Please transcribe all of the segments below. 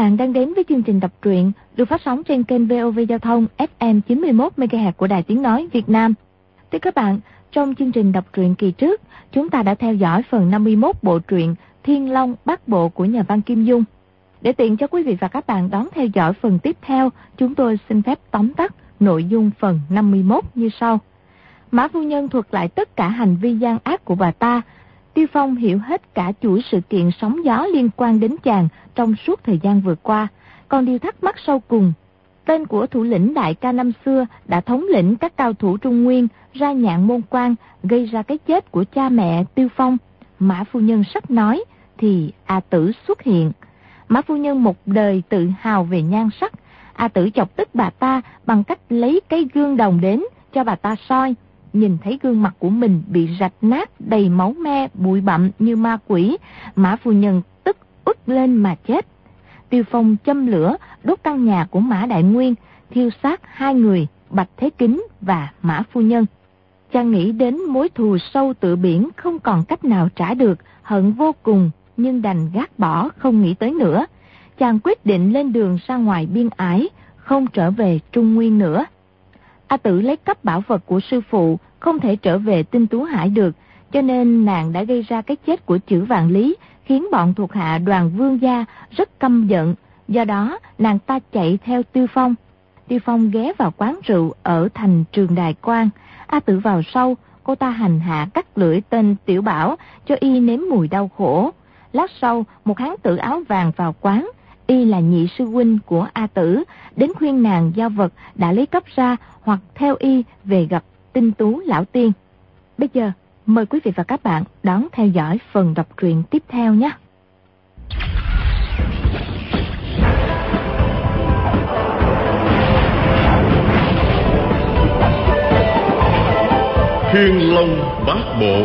bạn đang đến với chương trình đọc truyện được phát sóng trên kênh VOV Giao thông FM 91 MHz của Đài Tiếng nói Việt Nam. Thưa các bạn, trong chương trình đọc truyện kỳ trước, chúng ta đã theo dõi phần 51 bộ truyện Thiên Long Bát Bộ của nhà văn Kim Dung. Để tiện cho quý vị và các bạn đón theo dõi phần tiếp theo, chúng tôi xin phép tóm tắt nội dung phần 51 như sau. Mã phu nhân thuật lại tất cả hành vi gian ác của bà ta. Tiêu Phong hiểu hết cả chuỗi sự kiện sóng gió liên quan đến chàng trong suốt thời gian vừa qua. Còn điều thắc mắc sau cùng, tên của thủ lĩnh đại ca năm xưa đã thống lĩnh các cao thủ Trung Nguyên ra Nhạn Môn Quan, gây ra cái chết của cha mẹ Tiêu Phong. Mã phu nhân sắp nói thì A Tử xuất hiện. Mã phu nhân một đời tự hào về nhan sắc. A Tử chọc tức bà ta bằng cách lấy cái gương đồng đến cho bà ta soi. Nhìn thấy gương mặt của mình bị rạch nát, đầy máu me, bụi bặm như ma quỷ, Mã phu nhân tức ức lên mà chết. Tiêu Phong châm lửa đốt căn nhà của Mã Đại Nguyên, thiêu xác hai người, Bạch Thế Kính và Mã phu nhân. Chàng nghĩ đến mối thù sâu tựa biển không còn cách nào trả được, hận vô cùng, nhưng đành gác bỏ không nghĩ tới nữa. Chàng quyết định lên đường ra ngoài biên ải, không trở về Trung Nguyên nữa. A Tử lấy cắp bảo vật của sư phụ, không thể trở về Tinh Tú Hải được, cho nên nàng đã gây ra cái chết của Chử Vạn Lý, khiến bọn thuộc hạ Đoàn Vương gia rất căm giận. Do đó, nàng ta chạy theo Tiêu Phong. Tiêu Phong ghé vào quán rượu ở thành Trường Đài Quan. A Tử vào sau, cô ta hành hạ cắt lưỡi tên Tiểu Bảo, cho y nếm mùi đau khổ. Lát sau, một hán tử áo vàng vào quán. Y là nhị sư huynh của A Tử, đến khuyên nàng giao vật đã lấy cắp ra hoặc theo y về gặp Tinh Tú lão tiên. Bây giờ, mời quý vị và các bạn đón theo dõi phần đọc truyện tiếp theo nhé. Thiên Long Bát Bộ.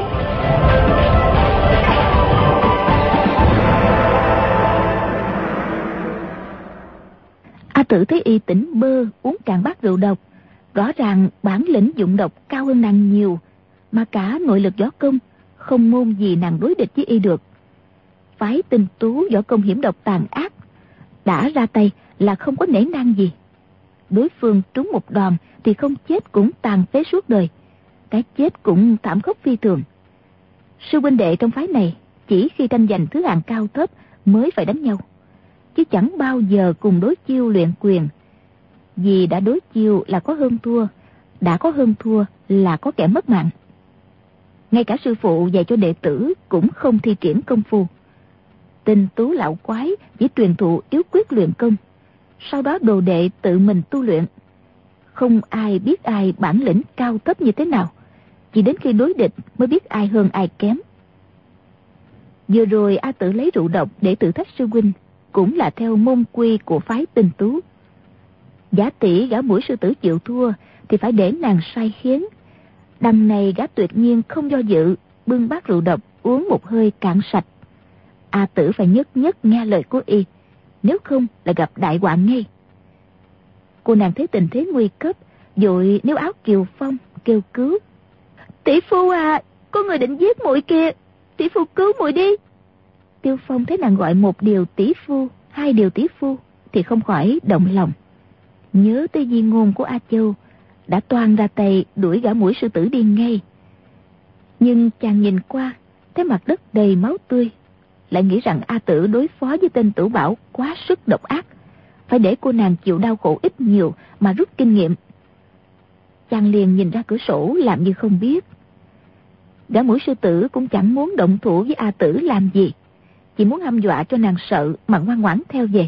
A Tử thấy y tỉnh bơ, uống cạn bát rượu độc, rõ ràng bản lĩnh dụng độc cao hơn nàng nhiều, mà cả nội lực võ công không môn gì nàng đối địch với y được. Phái Tinh Tú võ công hiểm độc tàn ác, đã ra tay là không có nể nang gì. Đối phương trúng một đòn thì không chết cũng tàn phế suốt đời, cái chết cũng thảm khốc phi thường. Sư huynh đệ trong phái này chỉ khi tranh giành thứ hạng cao thấp mới phải đánh nhau, chứ chẳng bao giờ cùng đối chiêu luyện quyền. Vì đã đối chiêu là có hơn thua, đã có hơn thua là có kẻ mất mạng. Ngay cả sư phụ dạy cho đệ tử cũng không thi triển công phu. Tinh Tú lão quái chỉ truyền thụ yếu quyết luyện công, sau đó đồ đệ tự mình tu luyện. Không ai biết ai bản lĩnh cao thấp như thế nào, chỉ đến khi đối địch mới biết ai hơn ai kém. Vừa rồi A Tử lấy rượu độc để thử thách sư huynh, cũng là theo môn quy của phái Tinh Tú. Giả tỷ gã mũi sư tử chịu thua thì phải để nàng sai khiến. Đằng này gã tuyệt nhiên không do dự, bưng bát rượu độc uống một hơi cạn sạch. A Tử phải nhất nhất nghe lời của y, nếu không là gặp đại họa ngay. Cô nàng thấy tình thế nguy cấp, vội níu áo Kiều Phong kêu cứu. Tỷ phu à, có người định giết muội kìa, tỷ phu cứu muội đi. Tiêu Phong thấy nàng gọi một điều tỷ phu, hai điều tỷ phu thì không khỏi động lòng. Nhớ tới di ngôn của A Châu, đã toan ra tay đuổi gã mũi sư tử đi ngay. Nhưng chàng nhìn qua, thấy mặt đất đầy máu tươi, lại nghĩ rằng A Tử đối phó với tên Tử Bảo quá sức độc ác, phải để cô nàng chịu đau khổ ít nhiều mà rút kinh nghiệm. Chàng liền nhìn ra cửa sổ làm như không biết. Gã mũi sư tử cũng chẳng muốn động thủ với A Tử làm gì, chỉ muốn hăm dọa cho nàng sợ mà ngoan ngoãn theo về.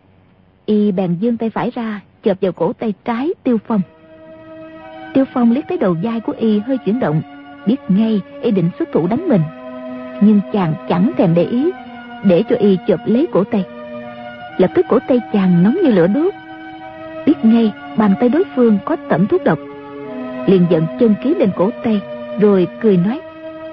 Y bèn giương tay phải ra chộp vào cổ tay trái Tiêu Phong. Tiêu Phong liếc thấy đầu vai của y hơi chuyển động, biết ngay y định xuất thủ đánh mình, nhưng chàng chẳng thèm để ý, để cho y chộp lấy cổ tay. Lập tức cổ tay chàng nóng như lửa đốt, biết ngay bàn tay đối phương có tẩm thuốc độc, liền giận chân ký lên cổ tay, rồi cười nói: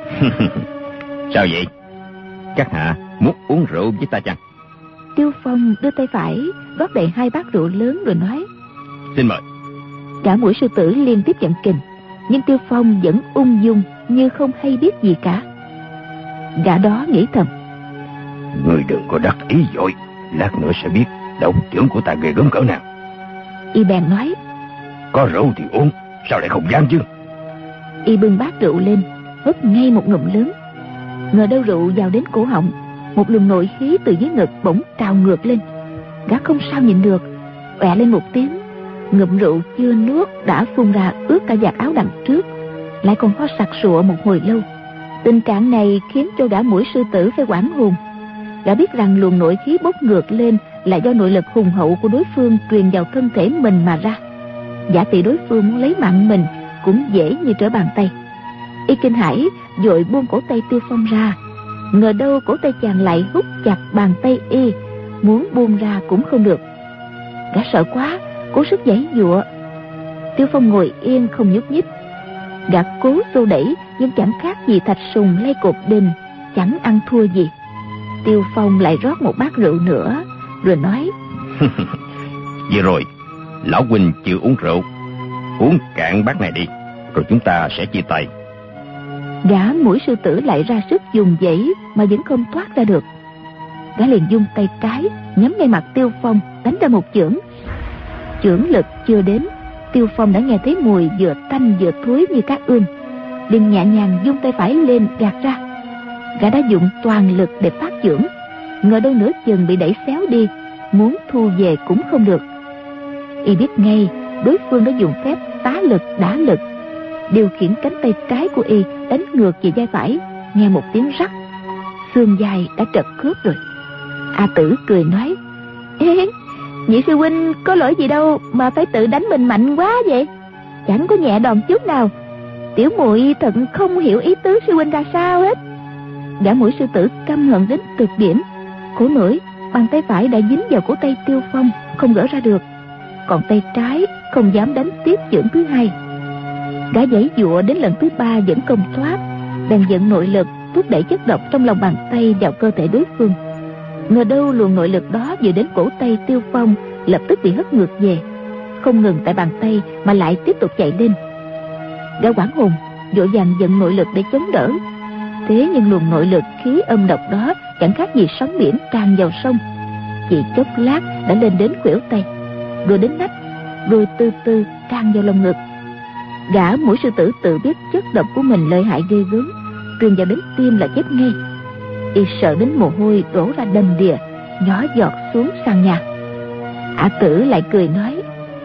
Sao vậy? Các hạ muốn uống rượu với ta chăng? Tiêu Phong đưa tay phải rót đầy hai bát rượu lớn rồi nói: Xin mời. Cả mũi sư tử liên tiếp giận kình, nhưng Tiêu Phong vẫn ung dung như không hay biết gì cả. Gã đó nghĩ thầm: Người đừng có đắc ý vội, lát nữa sẽ biết Độc trưởng của ta ghê gớm cỡ nào. Y bèn nói: Có rượu thì uống, sao lại không dám chứ? Y bưng bát rượu lên, hớp ngay một ngụm lớn. Ngờ đâu rượu vào đến cổ họng, một luồng nội khí từ dưới ngực bỗng trào ngược lên. Gã không sao nhịn được, ọe lên một tiếng. Ngụm rượu chưa nuốt đã phun ra ướt cả vạt áo đằng trước, lại còn ho sặc sụa một hồi lâu. Tình trạng này khiến cho gã Mũi Sư Tử phải hoảng hồn. Gã biết rằng luồng nội khí bốc ngược lên là do nội lực hùng hậu của đối phương truyền vào thân thể mình mà ra. Giả tỷ đối phương muốn lấy mạng mình cũng dễ như trở bàn tay. Y kinh hãi vội buông cổ tay Tiêu Phong ra. Ngờ đâu cổ tay chàng lại hút chặt bàn tay y, muốn buông ra cũng không được. Gã sợ quá, cố sức giãy giụa. Tiêu Phong ngồi yên không nhúc nhích. Gã cố xô đẩy nhưng chẳng khác gì thạch sùng lay cột đình, chẳng ăn thua gì. Tiêu Phong lại rót một bát rượu nữa rồi nói: Vậy rồi, lão huynh chịu uống rượu, uống cạn bát này đi, rồi chúng ta sẽ chia tay. Gã Mũi Sư Tử lại ra sức dùng dãy mà vẫn không thoát ra được. Gã liền dung tay trái nhắm ngay mặt Tiêu Phong đánh ra một chưởng. Chưởng lực chưa đến, Tiêu Phong đã nghe thấy mùi vừa tanh vừa thối như cá ươm, liền nhẹ nhàng dung tay phải lên gạt ra. Gã đã dụng toàn lực để phát chưởng, ngờ đâu nửa chừng bị đẩy xéo đi, muốn thu về cũng không được. Y biết ngay đối phương đã dùng phép tá lực đả lực, điều khiển cánh tay trái của y đánh ngược về vai phải. Nghe một tiếng rắc, xương vai đã trật khớp rồi. A Tử cười nói: Ê, nhị sư huynh có lỗi gì đâu mà phải tự đánh mình mạnh quá vậy? Chẳng có nhẹ đòn chút nào. Tiểu muội thật không hiểu ý tứ sư huynh ra sao hết. Gã Mũi Sư Tử căm hận đến cực điểm, khổ nổi bàn tay phải đã dính vào cổ tay Tiêu Phong không gỡ ra được, còn tay trái không dám đánh tiếp chưởng thứ hai. Gã giãy giụa đến lần thứ ba vẫn không thoát, bèn vận nội lực thúc đẩy chất độc trong lòng bàn tay vào cơ thể đối phương. Ngờ đâu luồng nội lực đó vừa đến cổ tay Tiêu Phong lập tức bị hất ngược về, không ngừng tại bàn tay mà lại tiếp tục chạy lên. Gã hoảng hồn vội vàng vận nội lực để chống đỡ. Thế nhưng luồng nội lực khí âm độc đó chẳng khác gì sóng biển tràn vào sông, chỉ chốc lát đã lên đến khuỷu tay, rồi đến nách, rồi từ từ tràn vào lồng ngực. Gã Mũi Sư Tử tự biết chất độc của mình lợi hại ghê gớm, truyền vào đến tim là chết ngay. Y sợ đến mồ hôi đổ ra đầm đìa, nhỏ giọt xuống sàn nhà. A Tử lại cười nói: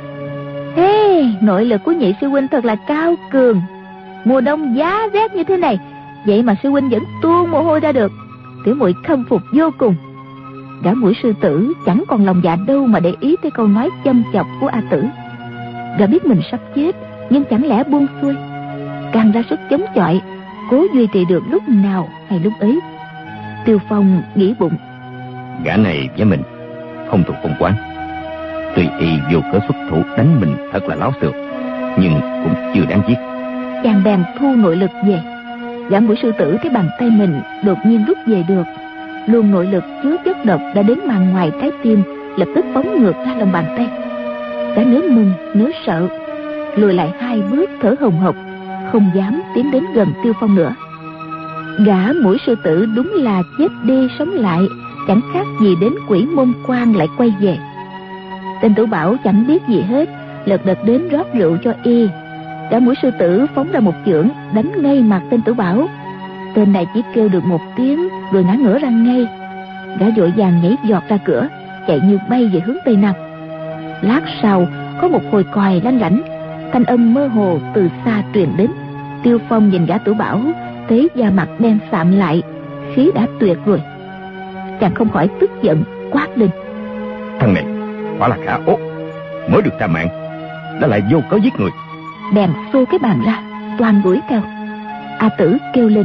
Ê, nội lực của nhị sư huynh thật là cao cường. Mùa đông giá rét như thế này, vậy mà sư huynh vẫn tuôn mồ hôi ra được. Tiểu muội khâm phục vô cùng. Gã Mũi Sư Tử chẳng còn lòng dạ đâu mà để ý tới câu nói châm chọc của A Tử. Gã biết mình sắp chết, nhưng chẳng lẽ buông xuôi, càng ra sức chống chọi, cố duy trì được lúc nào hay lúc ấy. Tiêu Phong nghĩ bụng: Gã này với mình không thuộc không quán, tuy y vô cớ xuất thủ đánh mình thật là láo xược, nhưng cũng chưa đáng giết. Chàng bèn thu nội lực về. Gã Mũi Sư Tử thấy bàn tay mình đột nhiên rút về được, luồng nội lực chứa chất độc đã đến màng ngoài trái tim lập tức phóng ngược ra lòng bàn tay. Gã nửa mừng nửa sợ, lùi lại 2 bước thở hồng hộc, không dám tiến đến gần Tiêu Phong nữa. Gã Mũi Sư Tử đúng là chết đi sống lại, chẳng khác gì đến quỷ môn quan lại quay về. Tên Tử Bảo chẳng biết gì hết, lật đật đến rót rượu cho y. Gã Mũi Sư Tử phóng ra một chưởng đánh ngay mặt tên Tử Bảo. Tên này chỉ kêu được một tiếng rồi ngã ngửa ra ngay. Gã vội vàng nhảy giọt ra cửa, chạy như bay về hướng tây nam. Lát sau có một hồi còi lanh lảnh, thanh âm mơ hồ từ xa truyền đến. Tiêu Phong nhìn gã Tử Bảo, thấy da mặt đen sạm lại, khí đã tuyệt rồi. Chàng không khỏi tức giận quát lên: Thằng này quả là khả ố, mới được tha mạng đã lại vô cớ giết người. Bèn xô cái bàn ra toàn đuổi theo. A Tử kêu lên: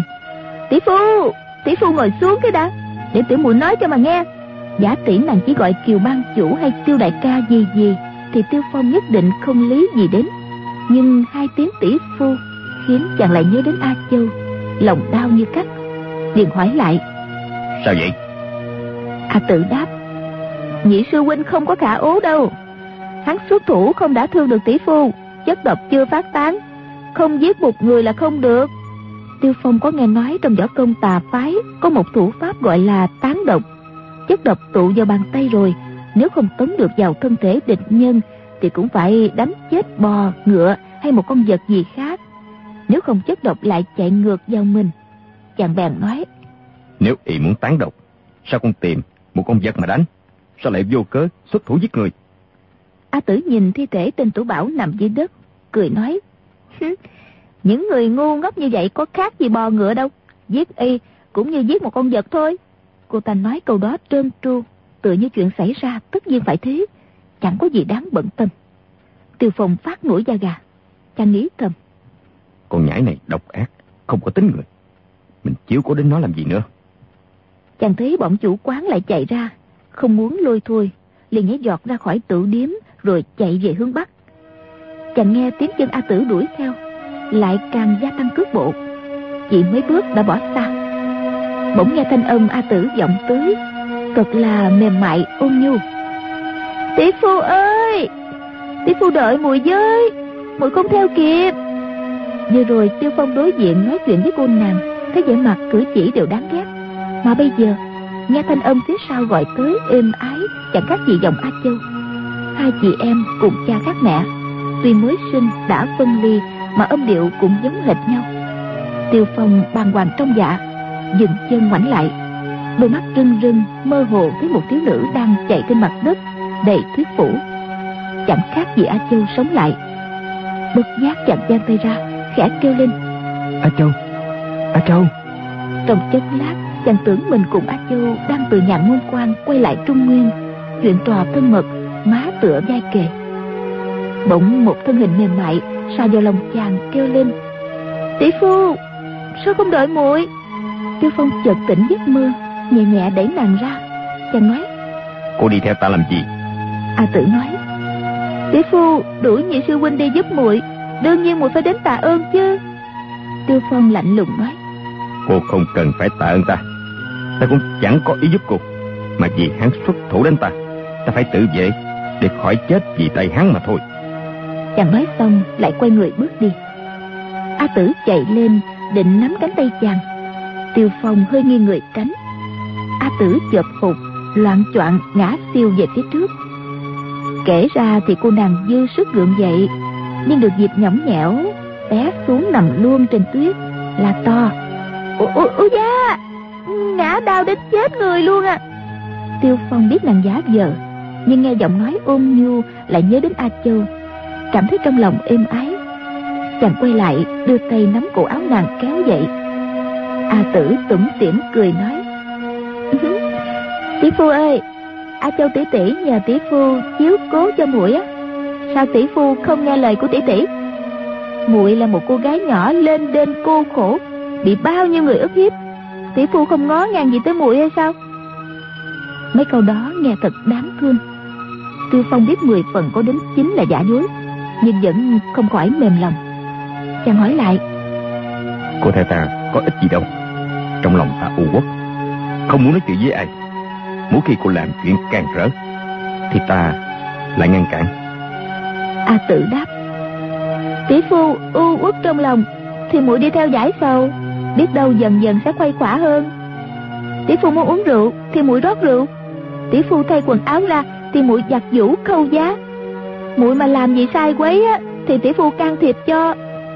tỷ phu ngồi xuống cái đã, để tiểu muội nói cho mà nghe. Giả tỷ nàng chỉ gọi Kiều ban chủ hay Tiêu đại ca gì thì Tiêu Phong nhất định không lý gì đến, nhưng 2 tiếng tỷ phu khiến chàng lại nhớ đến A Châu, lòng đau như cắt. Liền hỏi lại: Sao vậy? A Tử đáp: Nhị sư huynh không có khả ố đâu, hắn xuất thủ không đã thương được tỷ phu, chất độc chưa phát tán, không giết một người là không được. Tiêu Phong có nghe nói trong võ công Tà phái có một thủ pháp gọi là tán độc. Chất độc tụ vào bàn tay rồi, Nếu không tống được vào thân thể địch nhân thì cũng phải đánh chết bò, ngựa hay một con vật gì khác. Nếu không chất độc lại chạy ngược vào mình. Chàng bèn nói: Nếu y muốn tán độc, sao không tìm một con vật mà đánh? Sao lại vô cớ xuất thủ giết người? A Tử nhìn thi thể tên Tủ Bảo nằm dưới đất, cười nói: Những người ngu ngốc như vậy có khác gì bò ngựa đâu. Giết y cũng như giết một con vật thôi. Cô ta nói câu đó trơn tru, tựa như chuyện xảy ra tất nhiên phải thế, chẳng có gì đáng bận tâm. Tiêu Phong phát nổi da gà. Chàng nghĩ thầm: Con nhãi này độc ác, không có tính người. Mình chiếu cố đến nó làm gì nữa? Chàng thấy bọn chủ quán lại chạy ra, không muốn lôi thôi, liền nhảy giọt ra khỏi tử điếm rồi chạy về hướng bắc. Chàng nghe tiếng chân A Tử đuổi theo, lại càng gia tăng cước bộ. Chỉ mấy bước đã bỏ xa. Bỗng nghe thanh âm A Tử vọng tới, thật là mềm mại ôn nhu: Tỷ phu ơi, tỷ phu đợi muội với, muội không theo kịp. Vừa rồi Tiêu Phong đối diện nói chuyện với cô nàng, thấy vẻ mặt cử chỉ đều đáng ghét, mà bây giờ nghe thanh âm phía sau gọi tới êm ái, chẳng khác gì giọng A Châu. Hai chị em cùng cha khác mẹ, tuy mới sinh đã phân ly mà âm điệu cũng giống hệt nhau. Tiêu Phong bàng hoàng trong dạ, dừng chân ngoảnh lại, đôi mắt rưng rưng mơ hồ thấy một thiếu nữ đang chạy trên mặt đất đầy tuyết phủ, chẳng khác gì A Châu sống lại. Bất giác chàng giang tay ra, khẽ kêu lên: A Châu, A Châu. Trong chốc lát chàng tưởng mình cùng A Châu đang từ nhà Môn Quan quay lại Trung Nguyên, chuyện trò thân mật, má tựa vai kề. Bỗng một thân hình mềm mại sa vào lòng chàng kêu lên: Tỷ phu, sao không đợi muội? Tiêu Phong chợt tỉnh giấc mơ, nhẹ nhẹ đẩy nàng ra. Chàng nói: Cô đi theo ta làm gì? A Tử nói: Tỷ phu đuổi nhị sư huynh đi giúp muội, đương nhiên muội phải đến tạ ơn chứ. Tiêu Phong lạnh lùng nói: Cô không cần phải tạ ơn ta. Ta cũng chẳng có ý giúp cô, mà vì hắn xuất thủ đến ta, ta phải tự vệ để khỏi chết vì tay hắn mà thôi. Chàng nói xong lại quay người bước đi. A Tử chạy lên định nắm cánh tay chàng. Tiêu Phong hơi nghiêng người tránh. A Tử chợt hụt, loạng choạng ngã siêu về phía trước. Kể ra thì cô nàng dư sức gượng dậy, nhưng được dịp nhõng nhẽo té xuống nằm luôn trên tuyết, là to: Ôi da, ngã đau đến chết người luôn à. Tiêu Phong biết nàng giả vờ, nhưng nghe giọng nói ôn nhu lại nhớ đến A Châu, cảm thấy trong lòng êm ái. Chàng quay lại đưa tay nắm cổ áo nàng kéo dậy. A Tử tủm tỉm cười nói: Tỷ phu ơi, A Châu tỷ tỷ nhờ tỷ phu chiếu cố cho muội á. Sao tỷ phu không nghe lời của tỷ tỷ? Muội là một cô gái nhỏ lên đên cô khổ, bị bao nhiêu người ức hiếp, tỷ phu không ngó ngàng gì tới muội hay sao? Mấy câu đó nghe thật đáng thương. Tiêu Phong biết 10 phần có đến 9 là giả dối, nhưng vẫn không khỏi mềm lòng. Chàng hỏi lại: Cô theo ta có ích gì đâu. Trong lòng ta u uất, không muốn nói chuyện với ai. Mỗi khi cô làm chuyện càn rỡ thì ta lại ngăn cản. A Tử đáp: Tỷ phu u uất trong lòng thì muội đi theo giải sầu, biết đâu dần dần sẽ khuây khỏa hơn. Tỷ phu muốn uống rượu thì muội rót rượu, tỷ phu thay quần áo ra thì muội giặt giũ khâu giá. Muội mà làm gì sai quấy á thì tỷ phu can thiệp cho.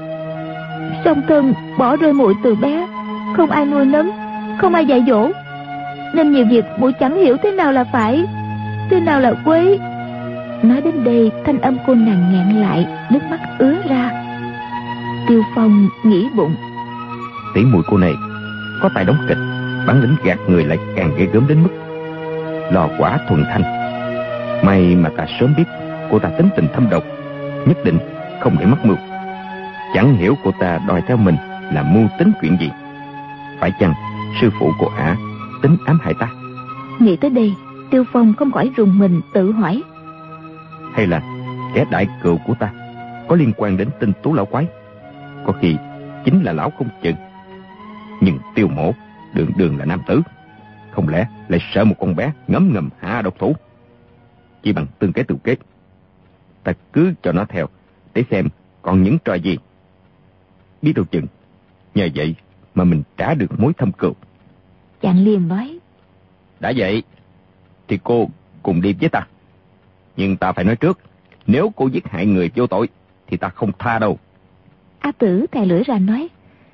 Song thân bỏ rơi muội từ bé, không ai nuôi nấng, không ai dạy dỗ, nên nhiều việc muội chẳng hiểu thế nào là phải, thế nào là quấy. Nói đến đây thanh âm cô nàng nghẹn lại, nước mắt ứa ra. Tiêu Phong nghĩ bụng: Tỷ muội cô này có tài đóng kịch, bản lĩnh gạt người lại càng ghê gớm đến mức lò quả thuần thanh. May mà ta sớm biết cô ta tính tình thâm độc, nhất định không để mắc mưu. Chẳng hiểu cô ta đòi theo mình là mưu tính chuyện gì. Phải chăng sư phụ của ả tính ám hại ta? Nghĩ tới đây, Tiêu Phong không khỏi rùng mình tự hỏi: Hay là kẻ đại cừu của ta có liên quan đến tên Tú lão quái? Có khi chính là lão không chừng. Nhưng Tiêu mổ đường đường là nam tử, không lẽ lại sợ một con bé ngấm ngầm hạ độc thủ? Chỉ bằng tương kế tự kế, ta cứ cho nó theo để xem còn những trò gì. Biết đâu chừng nhờ vậy mà mình trả được mối thâm cừu. Chàng liền nói: Đã vậy thì cô cùng đi với ta. Nhưng ta phải nói trước, nếu cô giết hại người vô tội thì ta không tha đâu. A Tử thè lưỡi ra nói,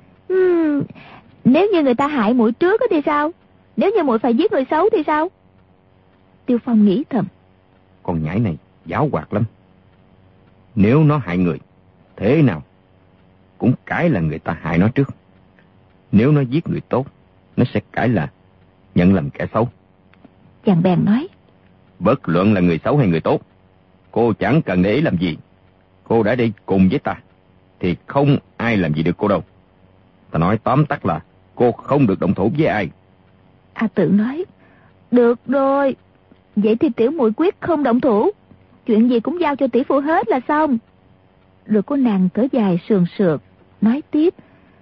nếu như người ta hại muội trước thì sao? Nếu như muội phải giết người xấu thì sao? Tiêu Phong nghĩ thầm, con nhãi này giáo hoạt lắm. Nếu nó hại người, thế nào cũng cãi là người ta hại nó trước. Nếu nó giết người tốt, nó sẽ cãi là nhận làm kẻ xấu. Chàng bèn nói, bất luận là người xấu hay người tốt, cô chẳng cần để ý làm gì. Cô đã đi cùng với ta thì không ai làm gì được cô đâu. Ta nói tóm tắt là cô không được động thủ với ai. A Tử nói, được rồi, vậy thì tiểu muội quyết không động thủ. Chuyện gì cũng giao cho tỷ phu hết là xong. Rồi cô nàng thở dài sườn sượt, nói tiếp,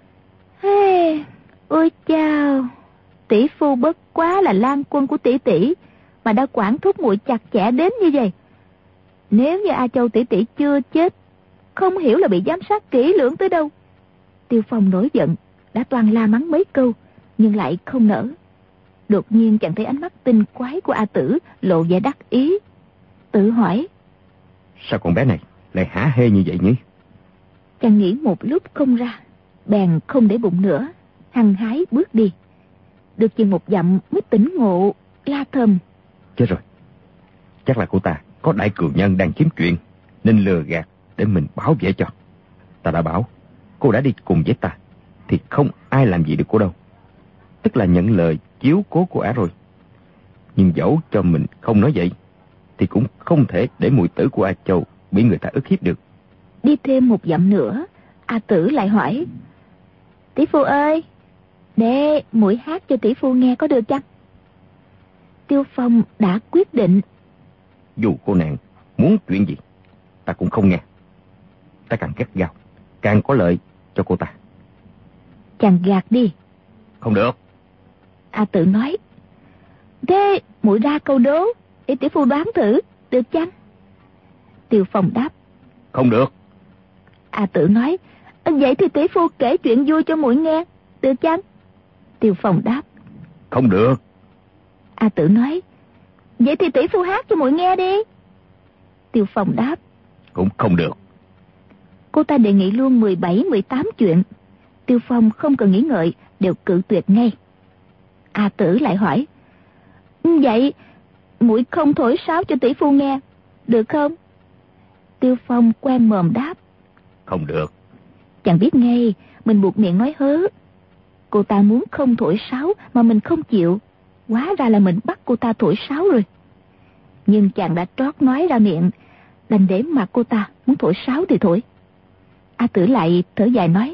ôi chao, tỷ phu bất quá là lang quân của tỷ tỷ mà đã quản thúc muội chặt chẽ đến như vậy. Nếu như A Châu tỷ tỷ chưa chết, không hiểu là bị giám sát kỹ lưỡng tới đâu. Tiêu Phong nổi giận, đã toan la mắng mấy câu, nhưng lại không nỡ. Đột nhiên chàng thấy ánh mắt tinh quái của A Tử lộ vẻ đắc ý. Tự hỏi, sao con bé này lại hả hê như vậy nhỉ? Chàng nghĩ một lúc không ra, bèn không để bụng nữa, hăng hái bước đi. Được chừng một dặm mới tỉnh ngộ, la thầm, chết rồi, chắc là cô ta có đại cường nhân đang kiếm chuyện nên lừa gạt để mình bảo vệ cho. Ta đã bảo cô đã đi cùng với ta thì không ai làm gì được cô đâu, tức là nhận lời chiếu cố của ả rồi. Nhưng dẫu cho mình không nói vậy thì cũng không thể để muội tử của A Châu bị người ta ức hiếp được. Đi thêm một dặm nữa, A Tử lại hỏi, tỷ phu ơi, để muội hát cho tỷ phu nghe có được chăng? Tiêu Phong đã quyết định, dù cô nàng muốn chuyện gì ta cũng không nghe. Ta càng gắt gao càng có lợi cho cô ta. Chàng gạt đi. Không được. A Tử nói, thế muội ra câu đố để tỷ phu đoán thử, được chăng? Tiêu Phong đáp, không được. A Tử nói, vậy thì tỷ phu kể chuyện vui cho muội nghe, được chăng? Tiêu Phong đáp, không được. A Tử nói, vậy thì tỷ phu hát cho muội nghe đi. Tiêu Phong đáp, cũng không được. Cô ta đề nghị luôn 17, 18 chuyện. Tiêu Phong không cần nghĩ ngợi, đều cự tuyệt ngay. A Tử lại hỏi, vậy muội không thổi sáo cho tỷ phu nghe, được không? Tiêu Phong quen mồm đáp, không được. Chàng biết ngay mình buộc miệng nói hớ. Cô ta muốn không thổi sáo mà mình không chịu, hóa ra là mình bắt cô ta thổi sáo rồi. Nhưng chàng đã trót nói ra miệng, đành để mặc cô ta muốn thổi sáo thì thổi. A Tử lại thở dài nói,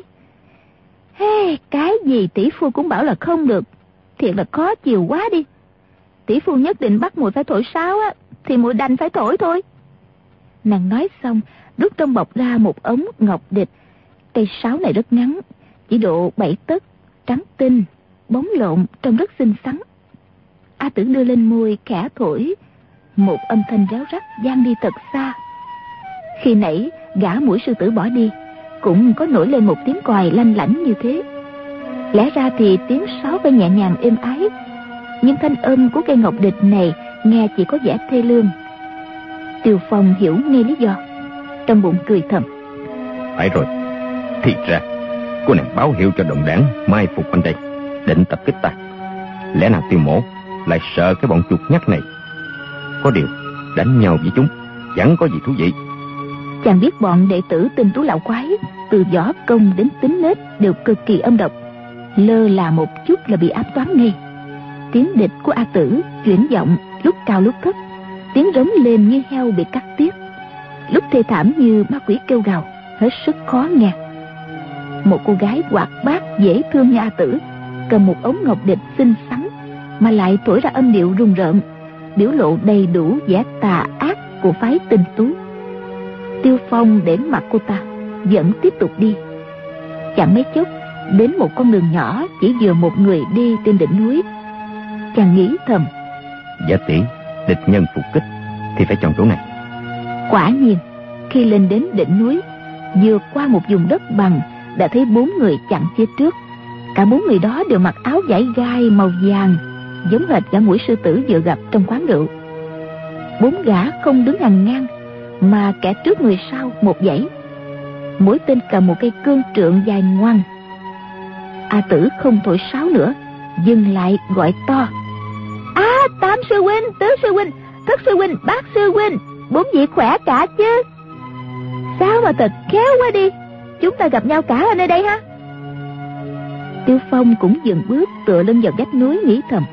cái gì tỷ phu cũng bảo là không được, thiệt là khó chiều quá đi. Tỷ phu nhất định bắt muội phải thổi sáo á, thì muội đành phải thổi thôi. Nàng nói xong, rút trong bọc ra một ống ngọc địch. Cây sáo này rất ngắn, chỉ độ 7 tấc, trắng tinh, bóng lộn, trông rất xinh xắn. A Tử đưa lên môi khẽ thổi, một âm thanh réo rắt vang đi thật xa. Khi nãy gã muỗi sư tử bỏ đi, cũng có nổi lên một tiếng còi lanh lảnh như thế. Lẽ ra thì tiếng sáo phải nhẹ nhàng êm ái, nhưng thanh âm của cây ngọc địch này nghe chỉ có vẻ thê lương. Tiêu Phong hiểu ngay lý do, trong bụng cười thầm, phải rồi, thì ra cô nàng báo hiệu cho đồng đảng mai phục quanh đây, định tập kích ta. Lẽ nào Tiêu Mỗ lại sợ cái bọn chuột nhắt này? Có điều đánh nhau với chúng chẳng có gì thú vị. Chàng biết bọn đệ tử Tinh Tú Lão Quái, từ võ công đến tính nết đều cực kỳ âm độc, lơ là một chút là bị ám toán ngay. Tiếng địch của A Tử chuyển giọng, lúc cao lúc thấp, tiếng rống lên như heo bị cắt tiết, lúc thê thảm như ma quỷ kêu gào, hết sức khó nghe. Một cô gái hoạt bát dễ thương như A Tử, cầm một ống ngọc địch xinh xắn mà lại thổi ra âm điệu rùng rợn, biểu lộ đầy đủ vẻ tà ác của phái Tinh Tú. Tiêu Phong để mặc cô ta, vẫn tiếp tục đi. Chẳng mấy chốc đến một con đường nhỏ chỉ vừa một người đi trên đỉnh núi. Chàng nghĩ thầm, giả tỷ địch nhân phục kích thì phải chọn chỗ này. Quả nhiên khi lên đến đỉnh núi, vừa qua một vùng đất bằng, đã thấy 4 người chặn phía trước. Cả 4 người đó đều mặc áo vải gai màu vàng, giống hệt gã muỗi sư tử vừa gặp trong quán rượu. 4 gã không đứng hàng ngang, mà kẻ trước người sau một dãy. Mỗi tên cầm một cây cương trượng dài ngoằng. A Tử không thổi sáo nữa, dừng lại gọi to: Tam sư huynh, tứ sư huynh, thất sư huynh, bát sư huynh, 4 vị khỏe cả chứ? Sao mà thật khéo quá đi, chúng ta gặp nhau cả ở nơi đây ha. Tiêu Phong cũng dừng bước, tựa lưng vào vách núi nghĩ thầm: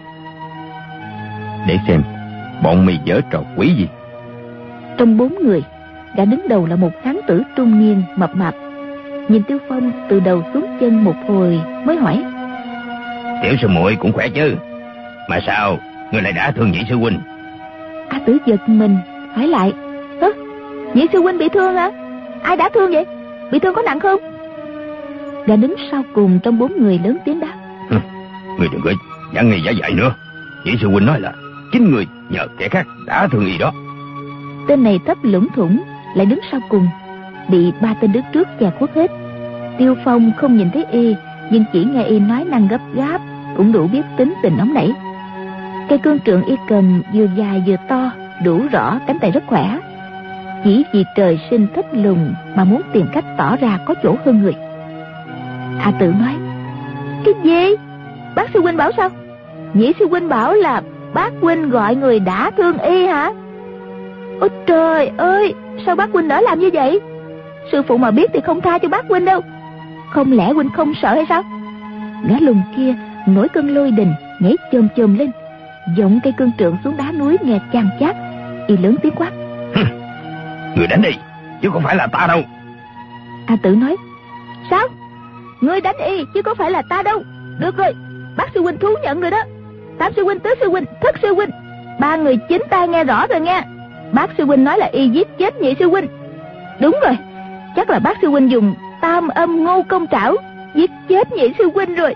để xem bọn mày giở trò quỷ gì. Trong 4 người, gã đứng đầu là một hán tử trung niên mập mạp. Nhìn Tiêu Phong từ đầu xuống chân một hồi mới hỏi: Tiểu sư muội cũng khỏe chứ? Mà sao ngươi lại đã thương nhị sư huynh? A Tử giật mình hỏi lại: nhị sư huynh bị thương hả? Ai đã thương vậy? Bị thương có nặng không? Gã đứng sau cùng trong 4 người lớn tiếng đáp: Ngươi đừng có giả nghi giả dại nữa. Nhị sư huynh nói là chính người nhờ kẻ khác đã thương y đó. Tên này thấp lủng thủng, lại đứng sau cùng, bị 3 tên đứng trước chà khuất hết. Tiêu Phong không nhìn thấy y, nhưng chỉ nghe y nói năng gấp gáp, cũng đủ biết tính tình nóng nảy. Cây cương trượng y cầm vừa dài vừa to, đủ rõ cánh tay rất khỏe. Chỉ vì trời sinh thấp lùn mà muốn tìm cách tỏ ra có chỗ hơn người. A Tử nói: Cái gì? Bác sư huynh bảo sao? Nhị sư huynh bảo là bác huynh gọi người đã thương y hả? Ôi trời ơi, sao bác huynh nỡ làm như vậy? Sư phụ mà biết thì không tha cho bác huynh đâu. Không lẽ huynh không sợ hay sao? Gã lùn kia nổi cơn lôi đình, nhảy chồm chồm lên, giọng cây cương trượng xuống đá núi nghe chan chát. Y lớn tiếng quát: Người đánh đi, chứ không phải là ta đâu. A Tử nói: Sao? Ngươi đánh y chứ có phải là ta đâu. Được rồi, bác sư huynh thú nhận rồi đó. Tam sư huynh, tứ sư huynh, thất sư huynh, 3 người chính tai nghe rõ rồi nghe. Bác sư huynh nói là y giết chết nhị sư huynh. Đúng rồi, chắc là bác sư huynh dùng tam âm ngô công trảo giết chết nhị sư huynh rồi.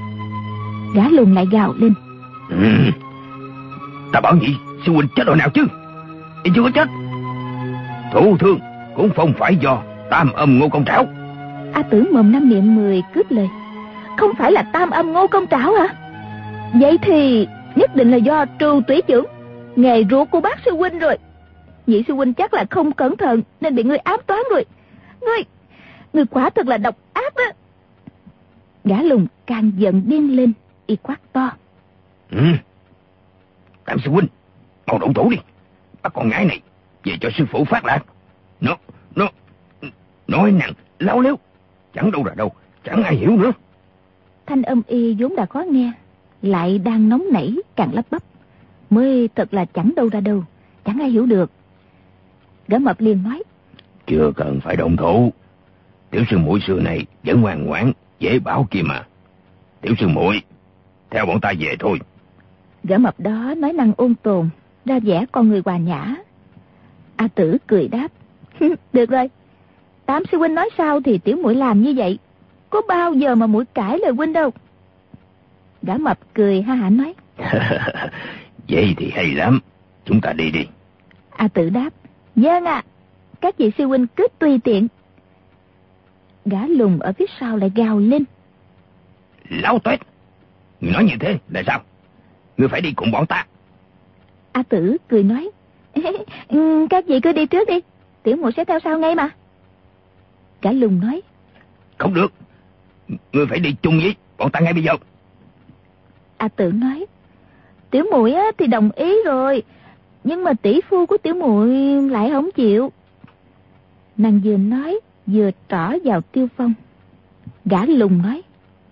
Gã lùn lại gào lên: Ta bảo nhị sư huynh chết rồi nào chứ? Y chưa có chết. Thủ thương cũng không phải do tam âm ngô công trảo. A Tử mồm năm miệng 10 cướp lời: Không phải là tam âm ngô công trảo hả? Vậy thì nhất định là do Trù Tủy Chưởng, nghề ruột của bác sư huynh rồi. Nhị sư huynh chắc là không cẩn thận nên bị ngươi ám toán rồi. Ngươi quả thật là độc ác đó. Gã lùn càng giận điên lên, y quát to: Tam sư huynh, mau động thủ đi, bắt con gái này về cho sư phụ phát lạc. Nó nói nặng láo léo, chẳng đâu ra đâu, chẳng ai hiểu nữa. Thanh âm y vốn đã khó nghe, lại đang nóng nảy càng lắp bắp, mới thật là chẳng đâu ra đâu, chẳng ai hiểu được. Gã mập liền nói: Chưa cần phải động thủ, tiểu sư muội xưa này vẫn ngoan ngoãn dễ bảo kia mà. Tiểu sư muội theo bọn ta về thôi. Gã mập đó nói năng ôn tồn, ra vẻ con người hòa nhã. A Tử cười đáp: Được rồi, Tam sư huynh nói sao thì tiểu muội làm như vậy, có bao giờ mà muội cãi lời huynh đâu. Gã mập cười ha hả nói: Vậy thì hay lắm, chúng ta đi đi. A Tử đáp: Vâng ạ, các vị sư huynh cứ tùy tiện. Gã lùn ở phía sau lại gào lên: Láo tuét, người nói như thế là sao? Ngươi phải đi cùng bọn ta. A Tử cười nói: Các vị cứ đi trước đi, tiểu muội sẽ theo sau ngay mà. Gã lùn nói: Không được, ngươi phải đi chung với bọn ta ngay bây giờ. A Tử nói: Tiểu muội thì đồng ý rồi, nhưng mà tỷ phu của tiểu muội lại không chịu. Nàng vừa nói vừa trỏ vào Tiêu Phong. Gã lùn nói: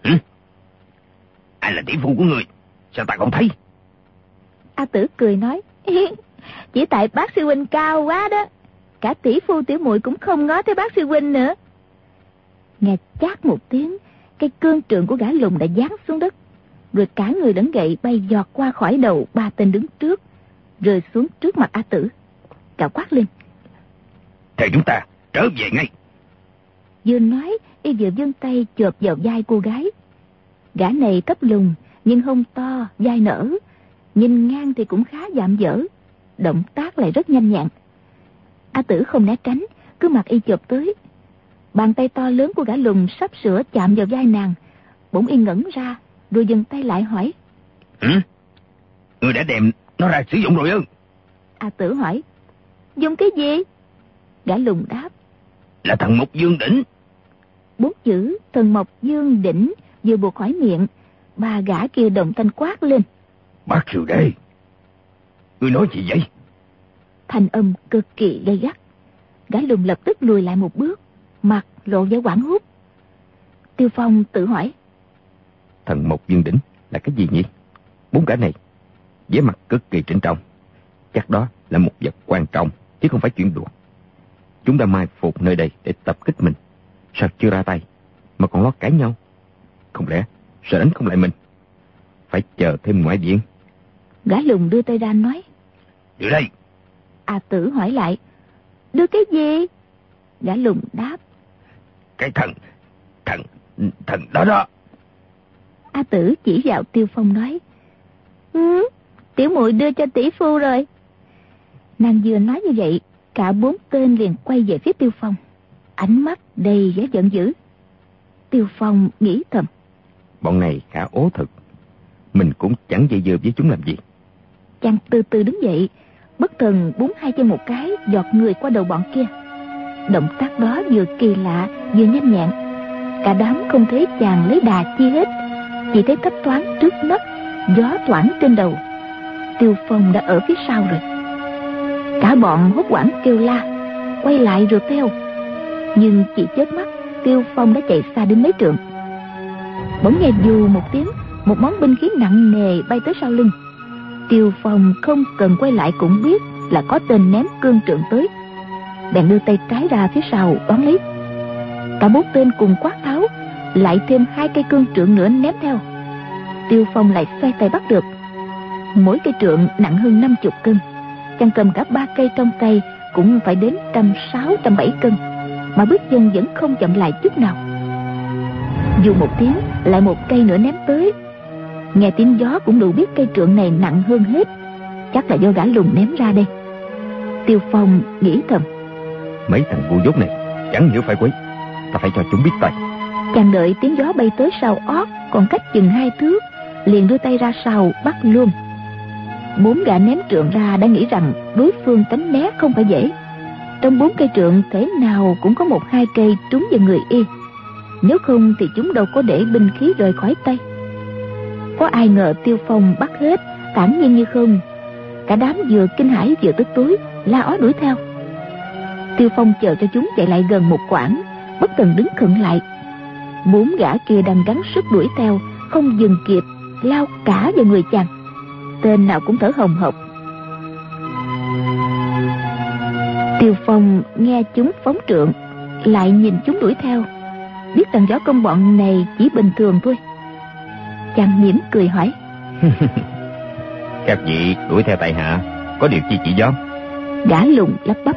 Ai là tỷ phu của người? Sao ta không thấy? A Tử cười nói: Chỉ tại bác sư huynh cao quá đó, cả tỷ phu tiểu muội cũng không ngó tới bác sư huynh nữa. Nghe chát một tiếng, cây cương trượng của gã lùn đã giáng xuống đất, rồi cả người lẫn gậy bay giọt qua khỏi đầu 3 tên đứng trước, rơi xuống trước mặt A Tử. Gã quát lên: Theo chúng ta trở về ngay. Vừa nói, y vừa vươn tay chộp vào vai cô gái. Gã này thấp lùn nhưng hông to, vai nở, nhìn ngang thì cũng khá dạm dở, động tác lại rất nhanh nhẹn. A Tử không né tránh, cứ mặc y chộp tới. Bàn tay to lớn của gã lùn sắp sửa chạm vào vai nàng, bỗng y ngẩn ra, rồi dừng tay lại hỏi: Ngươi đã đem nó ra sử dụng rồi ư? A Tử hỏi: dùng cái gì? Gã lùng đáp: là thần Mộc Dương Đỉnh. 4 chữ thần Mộc Dương Đỉnh vừa buộc khỏi miệng, ba gã kia đồng thanh quát lên: Bác Sư Đệ, ngươi nói gì vậy? Thanh âm cực kỳ gay gắt. Gã lùng lập tức lùi lại một bước, mặt lộ vẻ hoảng hốt. Tiêu Phong tự hỏi: thần Mộc Dương Đỉnh là cái gì nhỉ? 4 gã này vẻ mặt cực kỳ trịnh trọng, chắc đó là một vật quan trọng chứ không phải chuyện đùa. Chúng đã mai phục nơi đây để tập kích mình, sao chưa ra tay mà còn lo cãi nhau? Không lẽ sợ đánh không lại mình? Phải chờ thêm ngoại viện. Gã lùng đưa tay ra nói: đưa đây. A Tử hỏi lại: đưa cái gì? Gã lùng đáp: cái thần đó đó. A Tử chỉ vào Tiêu Phong nói: tiểu muội đưa cho tỷ phu rồi. Nàng vừa nói như vậy, cả 4 tên liền quay về phía Tiêu Phong, ánh mắt đầy vẻ giận dữ. Tiêu Phong nghĩ thầm: bọn này khá ố thực, mình cũng chẳng dây dưa với chúng làm gì. Chàng từ từ đứng dậy, bất thần búng 2 chân một cái, giọt người qua đầu bọn kia. Động tác đó vừa kỳ lạ vừa nhanh nhẹn, cả đám không thấy chàng lấy đà chi hết, chỉ thấy thấp thoáng trước mắt, gió thoảng trên đầu. Tiêu Phong đã ở phía sau rồi. Cả bọn hốt hoảng kêu la, quay lại rượt theo, nhưng chỉ chớp mắt, Tiêu Phong đã chạy xa đến mấy trượng. Bỗng nghe dù một tiếng, một món binh khí nặng nề bay tới sau lưng. Tiêu Phong không cần quay lại cũng biết là có tên ném cương trượng tới, bèn đưa tay trái ra phía sau đón lấy. Cả 4 tên cùng quát tháo, lại thêm 2 cây cương trượng nữa ném theo. Tiêu Phong lại xoay tay bắt được. Mỗi cây trượng nặng hơn 50 cân, chàng cầm cả 3 cây trong tay cũng phải đến 160-170 cân, mà bước chân vẫn không chậm lại chút nào. Dù một tiếng, lại một cây nữa ném tới. Nghe tiếng gió cũng đủ biết cây trượng này nặng hơn hết, chắc là do gã lùng ném ra đây. Tiêu Phong nghĩ thầm: mấy thằng ngu dốt này chẳng hiểu phải quấy, ta phải cho chúng biết tay. Chàng đợi tiếng gió bay tới sau ót còn cách chừng 2 thước, liền đưa tay ra sau bắt luôn. 4 gã ném trượng ra đã nghĩ rằng đối phương tránh né không phải dễ. Trong 4 cây trượng thế nào cũng có 1-2 cây trúng vào người y, nếu không thì chúng đâu có để binh khí rời khỏi tay. Có ai ngờ Tiêu Phong bắt hết, thản nhiên như không. Cả đám vừa kinh hãi vừa tức tối, la ó đuổi theo. Tiêu Phong chờ cho chúng chạy lại gần một quãng, bất thần đứng khựng lại. 4 gã kia đang gắng sức đuổi theo, không dừng kịp, lao cả vào người chàng. Tên nào cũng thở hồng hộc. Tiêu Phong nghe chúng phóng trượng, lại nhìn chúng đuổi theo, biết rằng võ công bọn này chỉ bình thường thôi. Chàng mỉm cười hỏi: các vị đuổi theo tại hạ có điều chi chỉ giáo? Gã lùng lắp bắp: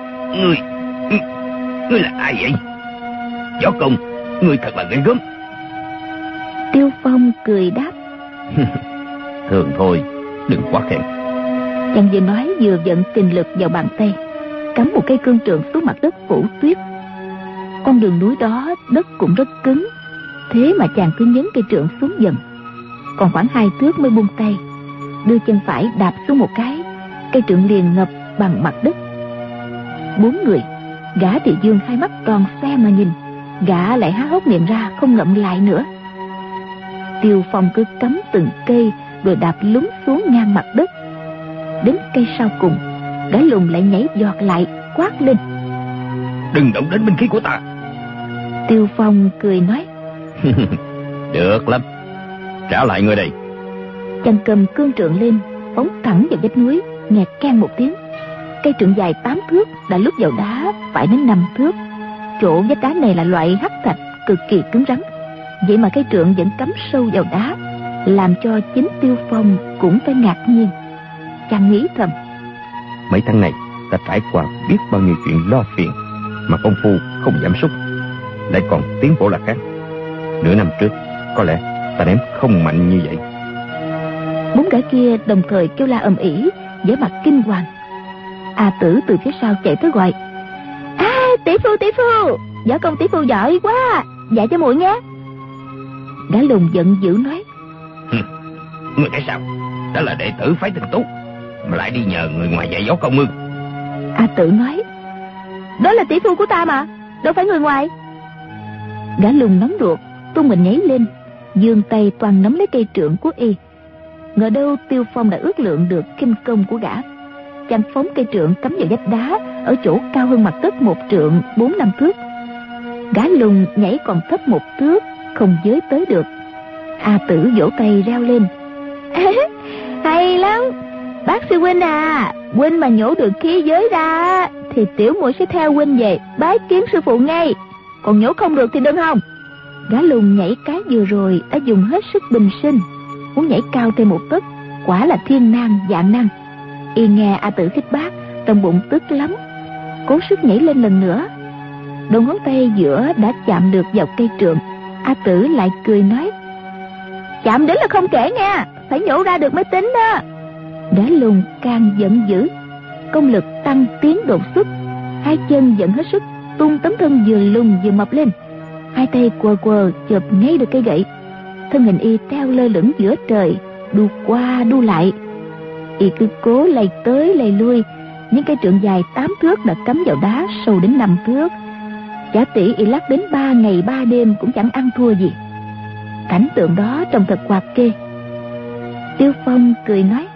Ngươi là ai vậy? Võ công ngươi thật là ghê gớm. Tiêu Phong cười đáp: thường thôi, đừng quá khen. Chàng vừa nói vừa vận kình lực vào bàn tay, cắm một cây cương trượng xuống mặt đất phủ tuyết. Con đường núi đó đất cũng rất cứng, thế mà chàng cứ nhấn cây trượng xuống dần. Còn khoảng 2 thước mới buông tay, đưa chân phải đạp xuống một cái, cây trượng liền ngập bằng mặt đất. 4 người, gã thì dương 2 mắt tròn xe mà nhìn, gã lại há hốc miệng ra không ngậm lại nữa. Tiêu Phong cứ cắm từng cây rồi đạp lún xuống ngang mặt đất. Đến cây sau cùng, gã lùng lại nhảy giọt lại quát lên: đừng động đến binh khí của ta. Tiêu Phong cười nói: được lắm, trả lại người đây. Chàng cầm cương trượng lên, phóng thẳng vào vách núi, nghe keng một tiếng. Cây trượng dài 8 thước đã lúc vào đá phải đến 5 thước. Chỗ vách đá này là loại hắc thạch cực kỳ cứng rắn, vậy mà cây trượng vẫn cắm sâu vào đá, làm cho chính Tiêu Phong cũng phải ngạc nhiên. Chàng nghĩ thầm: mấy tháng này ta trải qua biết bao nhiêu chuyện lo phiền, mà công phu không giảm sút, lại còn tiến bộ là khác. Nửa năm trước có lẽ ta ném không mạnh như vậy. 4 gã kia đồng thời kêu la ầm ĩ, vẻ mặt kinh hoàng. A Tử từ phía sau chạy tới gọi: tỷ phu, võ công tỷ phu giỏi quá, dạy cho muội nghe. Gã lùng giận dữ nói: Ngươi thấy sao? Đó là đệ tử phái Tinh Tú, mà lại đi nhờ người ngoài dạy võ công ư? A Tử nói, đó là tỷ phu của ta mà, đâu phải người ngoài. Gã Lùng nóng ruột, tung mình nhảy lên, giương tay toàn nắm lấy cây trượng của y. Ngờ đâu Tiêu Phong đã ước lượng được khinh công của gã, chàng phóng cây trượng cắm vào vách đá ở chỗ cao hơn mặt đất 1 trượng 4-5 thước. Gã Lùng nhảy còn thấp 1 thước, không giới tới được. A Tử vỗ tay reo lên, hay lắm, bác sư huynh à, huynh mà nhổ được khí giới ra thì tiểu muội sẽ theo huynh về bái kiến sư phụ ngay, còn nhổ không được thì đừng hòng. Gã Lùng nhảy cái vừa rồi đã dùng hết sức bình sinh, muốn nhảy cao thêm 1 tấc, quả là thiên nan vạn năng. Y nghe A Tử khích bác, trong bụng tức lắm, cố sức nhảy lên lần nữa. Đầu ngón tay giữa đã chạm được vào cây trượng. A Tử lại cười nói, chạm đến là không kể nha, phải nhổ ra được mới tính đó. Gã Lùng càng giận dữ, công lực tăng tiến đột xuất, 2 chân dẫn hết sức, tung tấm thân vừa lùn vừa mập lên, 2 tay quờ quờ chộp ngay được cây gậy. Thân hình y treo lơ lửng giữa trời, đu qua đu lại. Y cứ cố lay tới lay lui, những cây trượng dài 8 thước đã cắm vào đá sâu đến 5 thước. Chả tỉ y lắc đến 3 ngày 3 đêm cũng chẳng ăn thua gì. Cảnh tượng đó trông thật hoạt kê. Tiêu Phong cười nói,